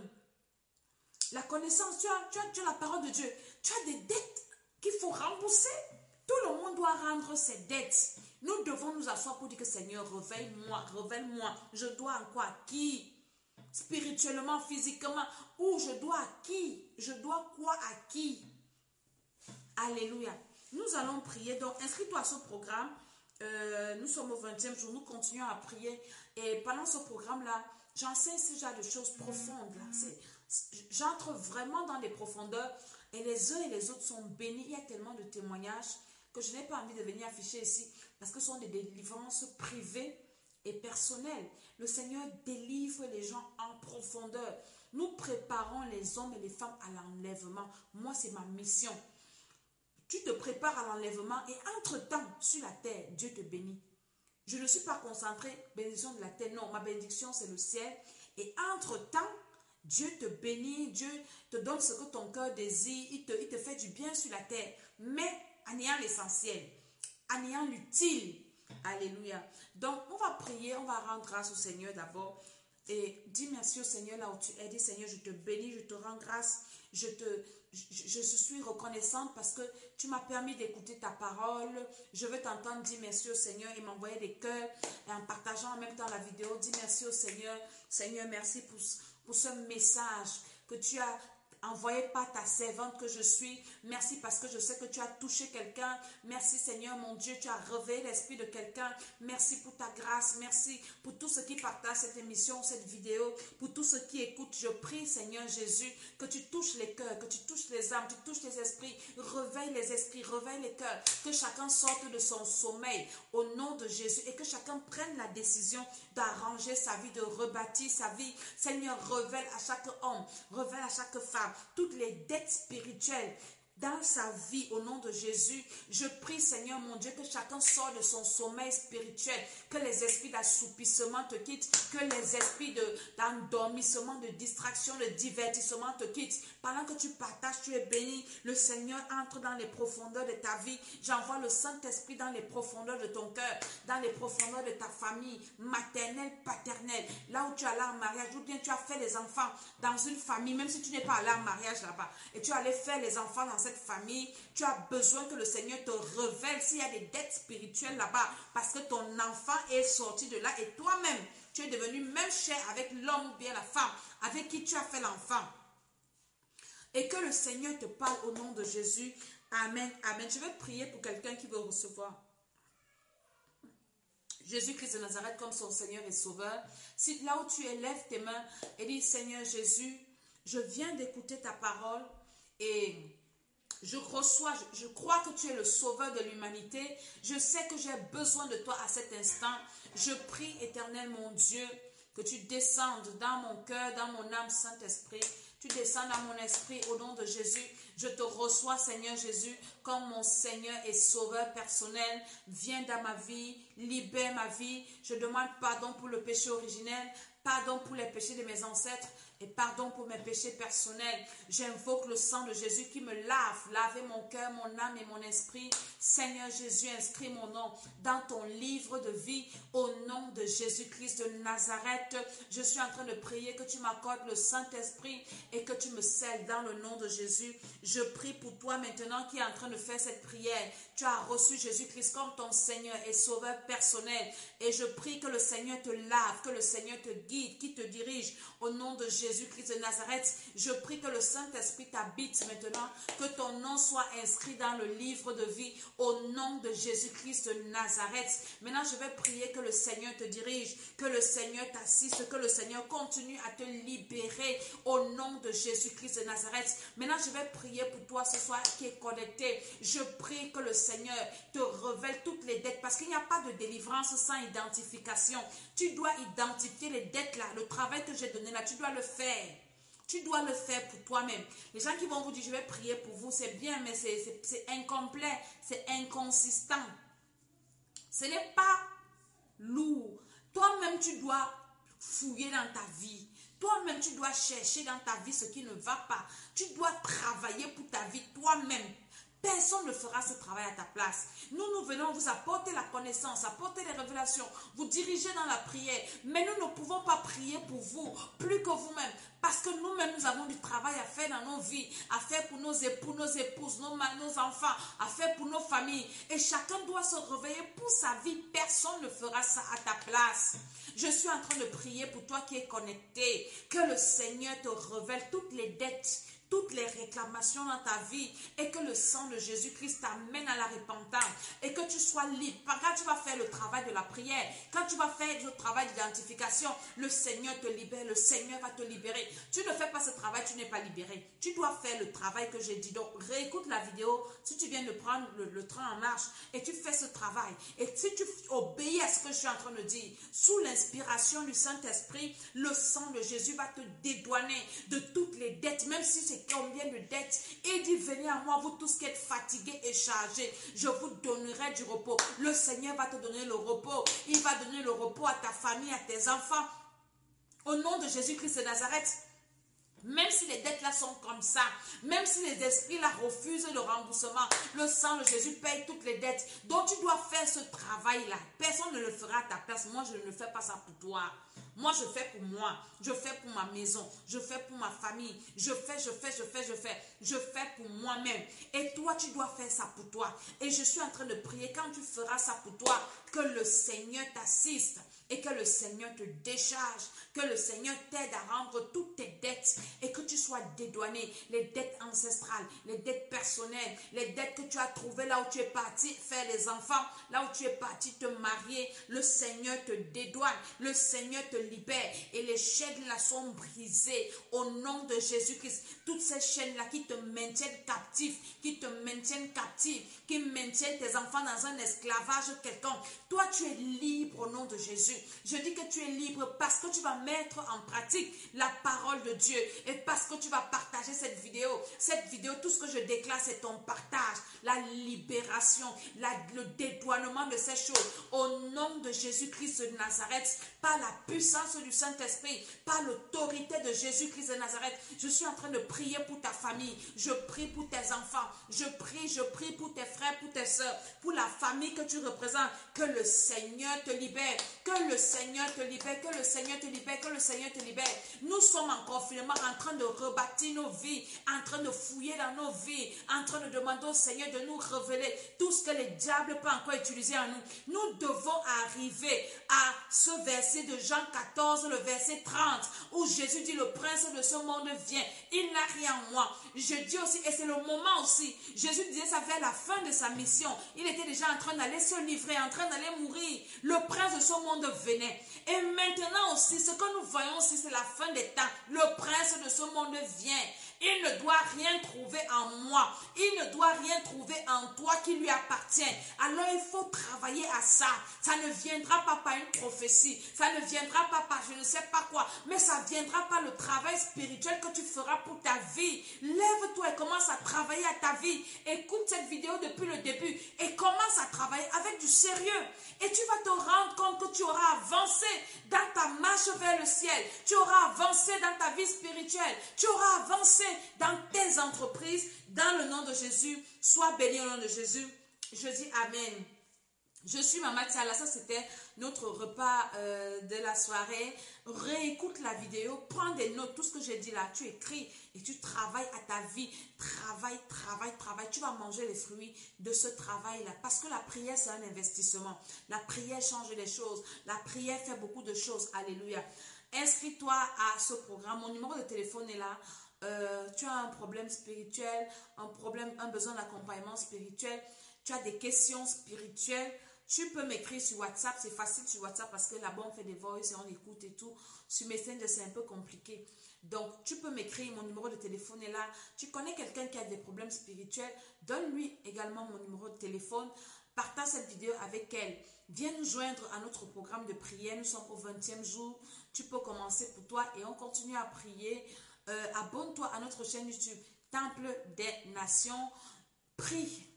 la connaissance. Tu as la parole de Dieu. Tu as des dettes qu'il faut rembourser. Tout le monde doit rendre ses dettes. Nous devons nous asseoir pour dire que Seigneur, révèle-moi. Je dois en quoi? À qui? Spirituellement, physiquement, ou je dois à qui? Je dois quoi à qui? Alléluia. Nous allons prier. Donc, inscris-toi à ce programme. Nous sommes au 20e jour. Nous continuons à prier. Et pendant ce programme-là, j'enseigne ce genre de choses profondes. J'entre vraiment dans les profondeurs. Et les uns et les autres sont bénis. Il y a tellement de témoignages que je n'ai pas envie de venir afficher ici. Parce que ce sont des délivrances privées et personnelles. Le Seigneur délivre les gens en profondeur. Nous préparons les hommes et les femmes à l'enlèvement. Moi, c'est ma mission. Tu te prépares à l'enlèvement et entre-temps, sur la terre, Dieu te bénit. Je ne suis pas concentrée, bénédiction de la terre. Non, ma bénédiction, c'est le ciel. Et entre-temps, Dieu te bénit, Dieu te donne ce que ton cœur désire. Il te fait du bien sur la terre. Mais en ayant l'essentiel, en ayant l'utile. Alléluia. Donc, on va prier, on va rendre grâce au Seigneur d'abord. Et dis merci au Seigneur là où tu es. Dis Seigneur, je te bénis, je te rends grâce. Je suis reconnaissante parce que tu m'as permis d'écouter ta parole. Je veux t'entendre dire merci au Seigneur et m'envoyer des cœurs. Et en partageant en même temps la vidéo, dis merci au Seigneur. Seigneur, merci pour ce message que tu as envoyé par ta servante que je suis. Merci parce que je sais que tu as touché quelqu'un. Merci Seigneur mon Dieu, tu as réveillé l'esprit de quelqu'un. Merci pour ta grâce. Merci pour tous ceux qui partagent cette émission, cette vidéo. Pour tous ceux qui écoutent, je prie Seigneur Jésus que tu touches les cœurs, que tu touches les âmes, tu touches les esprits. Réveille les esprits, réveille les cœurs. Que chacun sorte de son sommeil au nom de Jésus et que chacun prenne la décision d'arranger sa vie, de rebâtir sa vie. Seigneur, révèle à chaque homme, révèle à chaque femme toutes les dettes spirituelles dans sa vie au nom de Jésus. Je prie Seigneur mon Dieu que chacun sorte de son sommeil spirituel, que les esprits d'assoupissement te quittent, que les esprits d'endormissement, de distraction, de divertissement te quittent. Pendant que tu partages, tu es béni. Le Seigneur entre dans les profondeurs de ta vie. J'envoie le Saint-Esprit dans les profondeurs de ton cœur, dans les profondeurs de ta famille, maternelle, paternelle. Là où tu es allé en mariage, ou bien tu as fait les enfants dans une famille, même si tu n'es pas allé en mariage là-bas, et tu allais faire les enfants dans cette famille, tu as besoin que le Seigneur te révèle s'il y a des dettes spirituelles là-bas, parce que ton enfant est sorti de là et toi-même, tu es devenu même cher avec l'homme ou bien la femme avec qui tu as fait l'enfant. Et que le Seigneur te parle au nom de Jésus. Amen, amen. Je vais prier pour quelqu'un qui veut recevoir Jésus-Christ de Nazareth comme son Seigneur et Sauveur. Si là où tu es, lève tes mains et dis, Seigneur Jésus, je viens d'écouter ta parole et je crois que tu es le sauveur de l'humanité. Je sais que j'ai besoin de toi à cet instant. Je prie, Éternel mon Dieu, que tu descendes dans mon cœur, dans mon âme, Saint-Esprit. Tu descends dans mon esprit au nom de Jésus. Je te reçois, Seigneur Jésus, comme mon Seigneur et Sauveur personnel. Viens dans ma vie, libère ma vie. Je demande pardon pour le péché originel, pardon pour les péchés de mes ancêtres et pardon pour mes péchés personnels. J'invoque le sang de Jésus qui me lave. Lavez mon cœur, mon âme et mon esprit. Seigneur Jésus, inscris mon nom dans ton livre de vie au nom de Jésus-Christ de Nazareth. Je suis en train de prier que tu m'accordes le Saint-Esprit et que tu me scelles dans le nom de Jésus. Je prie pour toi maintenant qui est en train de faire cette prière. Tu as reçu Jésus-Christ comme ton Seigneur et Sauveur personnel. Et je prie que le Seigneur te lave, que le Seigneur te guide, qui te dirige au nom de Jésus-Christ de Nazareth. Je prie que le Saint-Esprit t'habite maintenant, que ton nom soit inscrit dans le livre de vie au nom de Jésus-Christ de Nazareth. Maintenant, je vais prier que le Seigneur te dirige, que le Seigneur t'assiste, que le Seigneur continue à te libérer au nom de Jésus-Christ de Nazareth. Maintenant, je vais prier pour toi ce soir qui est connecté. Je prie que le Seigneur te révèle toutes les dettes parce qu'il n'y a pas de délivrance sans identification. Tu dois identifier les dettes là, le travail que j'ai donné là, tu dois le faire. Tu dois le faire pour toi-même. Les gens qui vont vous dire, je vais prier pour vous, c'est bien, mais c'est incomplet, c'est inconsistant. Ce n'est pas lourd. Toi-même, tu dois fouiller dans ta vie. Toi-même, tu dois chercher dans ta vie ce qui ne va pas. Tu dois travailler pour ta vie toi-même. Personne ne fera ce travail à ta place. Nous venons vous apporter la connaissance, apporter les révélations, vous diriger dans la prière. Mais nous ne pouvons pas prier pour vous, plus que vous-même. Parce que nous-mêmes, nous avons du travail à faire dans nos vies, à faire pour nos époux, nos épouses, nos enfants, à faire pour nos familles. Et chacun doit se réveiller pour sa vie. Personne ne fera ça à ta place. Je suis en train de prier pour toi qui es connecté. Que le Seigneur te révèle toutes les dettes, toutes les réclamations dans ta vie et que le sang de Jésus-Christ t'amène à la repentance et que tu sois libre. Quand tu vas faire le travail de la prière, quand tu vas faire le travail d'identification, le Seigneur te libère, le Seigneur va te libérer. Tu ne fais pas ce travail, tu n'es pas libéré. Tu dois faire le travail que j'ai dit. Donc, réécoute la vidéo si tu viens de prendre le train en marche et tu fais ce travail. Et si tu obéis à ce que je suis en train de dire, sous l'inspiration du Saint-Esprit, le sang de Jésus va te dédouaner de toutes les dettes, même si c'est combien de dettes. Et dit, venez à moi, vous tous qui êtes fatigués et chargés, je vous donnerai du repos. Le Seigneur va te donner le repos. Il va donner le repos à ta famille, à tes enfants. Au nom de Jésus-Christ de Nazareth. Même si les dettes là sont comme ça, même si les esprits là refusent le remboursement, le sang de Jésus paye toutes les dettes. Donc tu dois faire ce travail là. Personne ne le fera à ta place. Moi, je ne fais pas ça pour toi. Moi, je fais pour moi. Je fais pour ma maison. Je fais pour ma famille. Je fais pour moi-même. Et toi, tu dois faire ça pour toi. Et je suis en train de prier. Quand tu feras ça pour toi, que le Seigneur t'assiste et que le Seigneur te décharge, que le Seigneur t'aide à rendre toutes tes dettes et que tu sois dédouané, les dettes ancestrales, les dettes personnelles, les dettes que tu as trouvées là où tu es parti faire les enfants, là où tu es parti te marier. Le Seigneur te dédouane, le Seigneur te libère et les chaînes là sont brisées au nom de Jésus-Christ. Toutes ces chaînes là qui te maintiennent captif, qui maintiennent tes enfants dans un esclavage quelconque. Toi, tu es libre au nom de Jésus. Je dis que tu es libre parce que tu vas mettre en pratique la parole de Dieu et parce que tu vas partager cette vidéo. Cette vidéo, tout ce que je déclare, c'est ton partage, la libération, le dédouanement de ces choses. Au nom de Jésus-Christ de Nazareth, par la puissance du Saint-Esprit, par l'autorité de Jésus-Christ de Nazareth, je suis en train de prier pour ta famille. Je prie pour tes enfants. Je prie pour tes frères, pour tes soeurs, pour la famille que tu représentes. Que le Seigneur te libère. Que le Seigneur te libère. Que le Seigneur te libère. Que le Seigneur te libère. Nous sommes en confinement, en train de rebâtir nos vies, en train de fouiller dans nos vies, en train de demander au Seigneur de nous révéler tout ce que les diables peuvent encore utiliser en nous. Nous devons arriver à ce verset de Jean 14, le verset 30, où Jésus dit, le prince de ce monde vient. Il n'a rien en moi. Je dis aussi, et c'est le moment aussi, Jésus disait ça vers la fin de sa mission. Il était déjà en train d'aller se livrer, en train d'aller mourir. Le prince de ce monde venait. Et maintenant aussi, ce que nous voyons aussi, c'est la fin des temps. Le prince de ce monde vient. Il ne doit rien trouver en moi. Il ne doit rien trouver en toi qui lui appartient. Alors il faut travailler à ça. Ça ne viendra pas par une prophétie. Ça ne viendra pas par je ne sais pas quoi. Mais ça viendra par le travail spirituel que tu feras pour ta vie. Lève-toi et commence à travailler à ta vie. Écoute cette vidéo depuis le début et commence à travailler avec du sérieux. Et tu vas te rendre compte que tu auras avancé dans ta marche vers le ciel. Tu auras avancé dans ta vie spirituelle. Tu auras avancé dans tes entreprises. Dans le nom de Jésus, sois béni au nom de Jésus. Je dis Amen. Je suis Maman Tsala, ça c'était notre repas de la soirée. Réécoute la vidéo, prends des notes, tout ce que j'ai dit là, tu écris et tu travailles à ta vie. Travaille. Tu vas manger les fruits de ce travail-là. Parce que la prière, c'est un investissement. La prière change les choses. La prière fait beaucoup de choses. Alléluia. Inscris-toi à ce programme. Mon numéro de téléphone est là. Tu as un problème spirituel, un besoin d'accompagnement spirituel. Tu as des questions spirituelles. Tu peux m'écrire sur WhatsApp, c'est facile sur WhatsApp parce que là-bas on fait des voices et on écoute et tout. Sur Messenger c'est un peu compliqué. Donc tu peux m'écrire, mon numéro de téléphone est là. Tu connais quelqu'un qui a des problèmes spirituels, donne-lui également mon numéro de téléphone. Partage cette vidéo avec elle. Viens nous joindre à notre programme de prière. Nous sommes au 20e jour. Tu peux commencer pour toi et on continue à prier. Abonne-toi à notre chaîne YouTube Temple des Nations. Prie.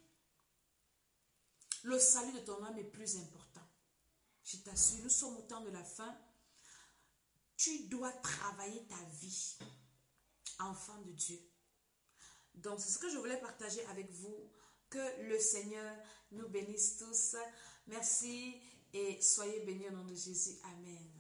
Le salut de ton âme est plus important. Je t'assure, nous sommes au temps de la fin. Tu dois travailler ta vie, enfant de Dieu. Donc, c'est ce que je voulais partager avec vous. Que le Seigneur nous bénisse tous. Merci et soyez bénis au nom de Jésus. Amen.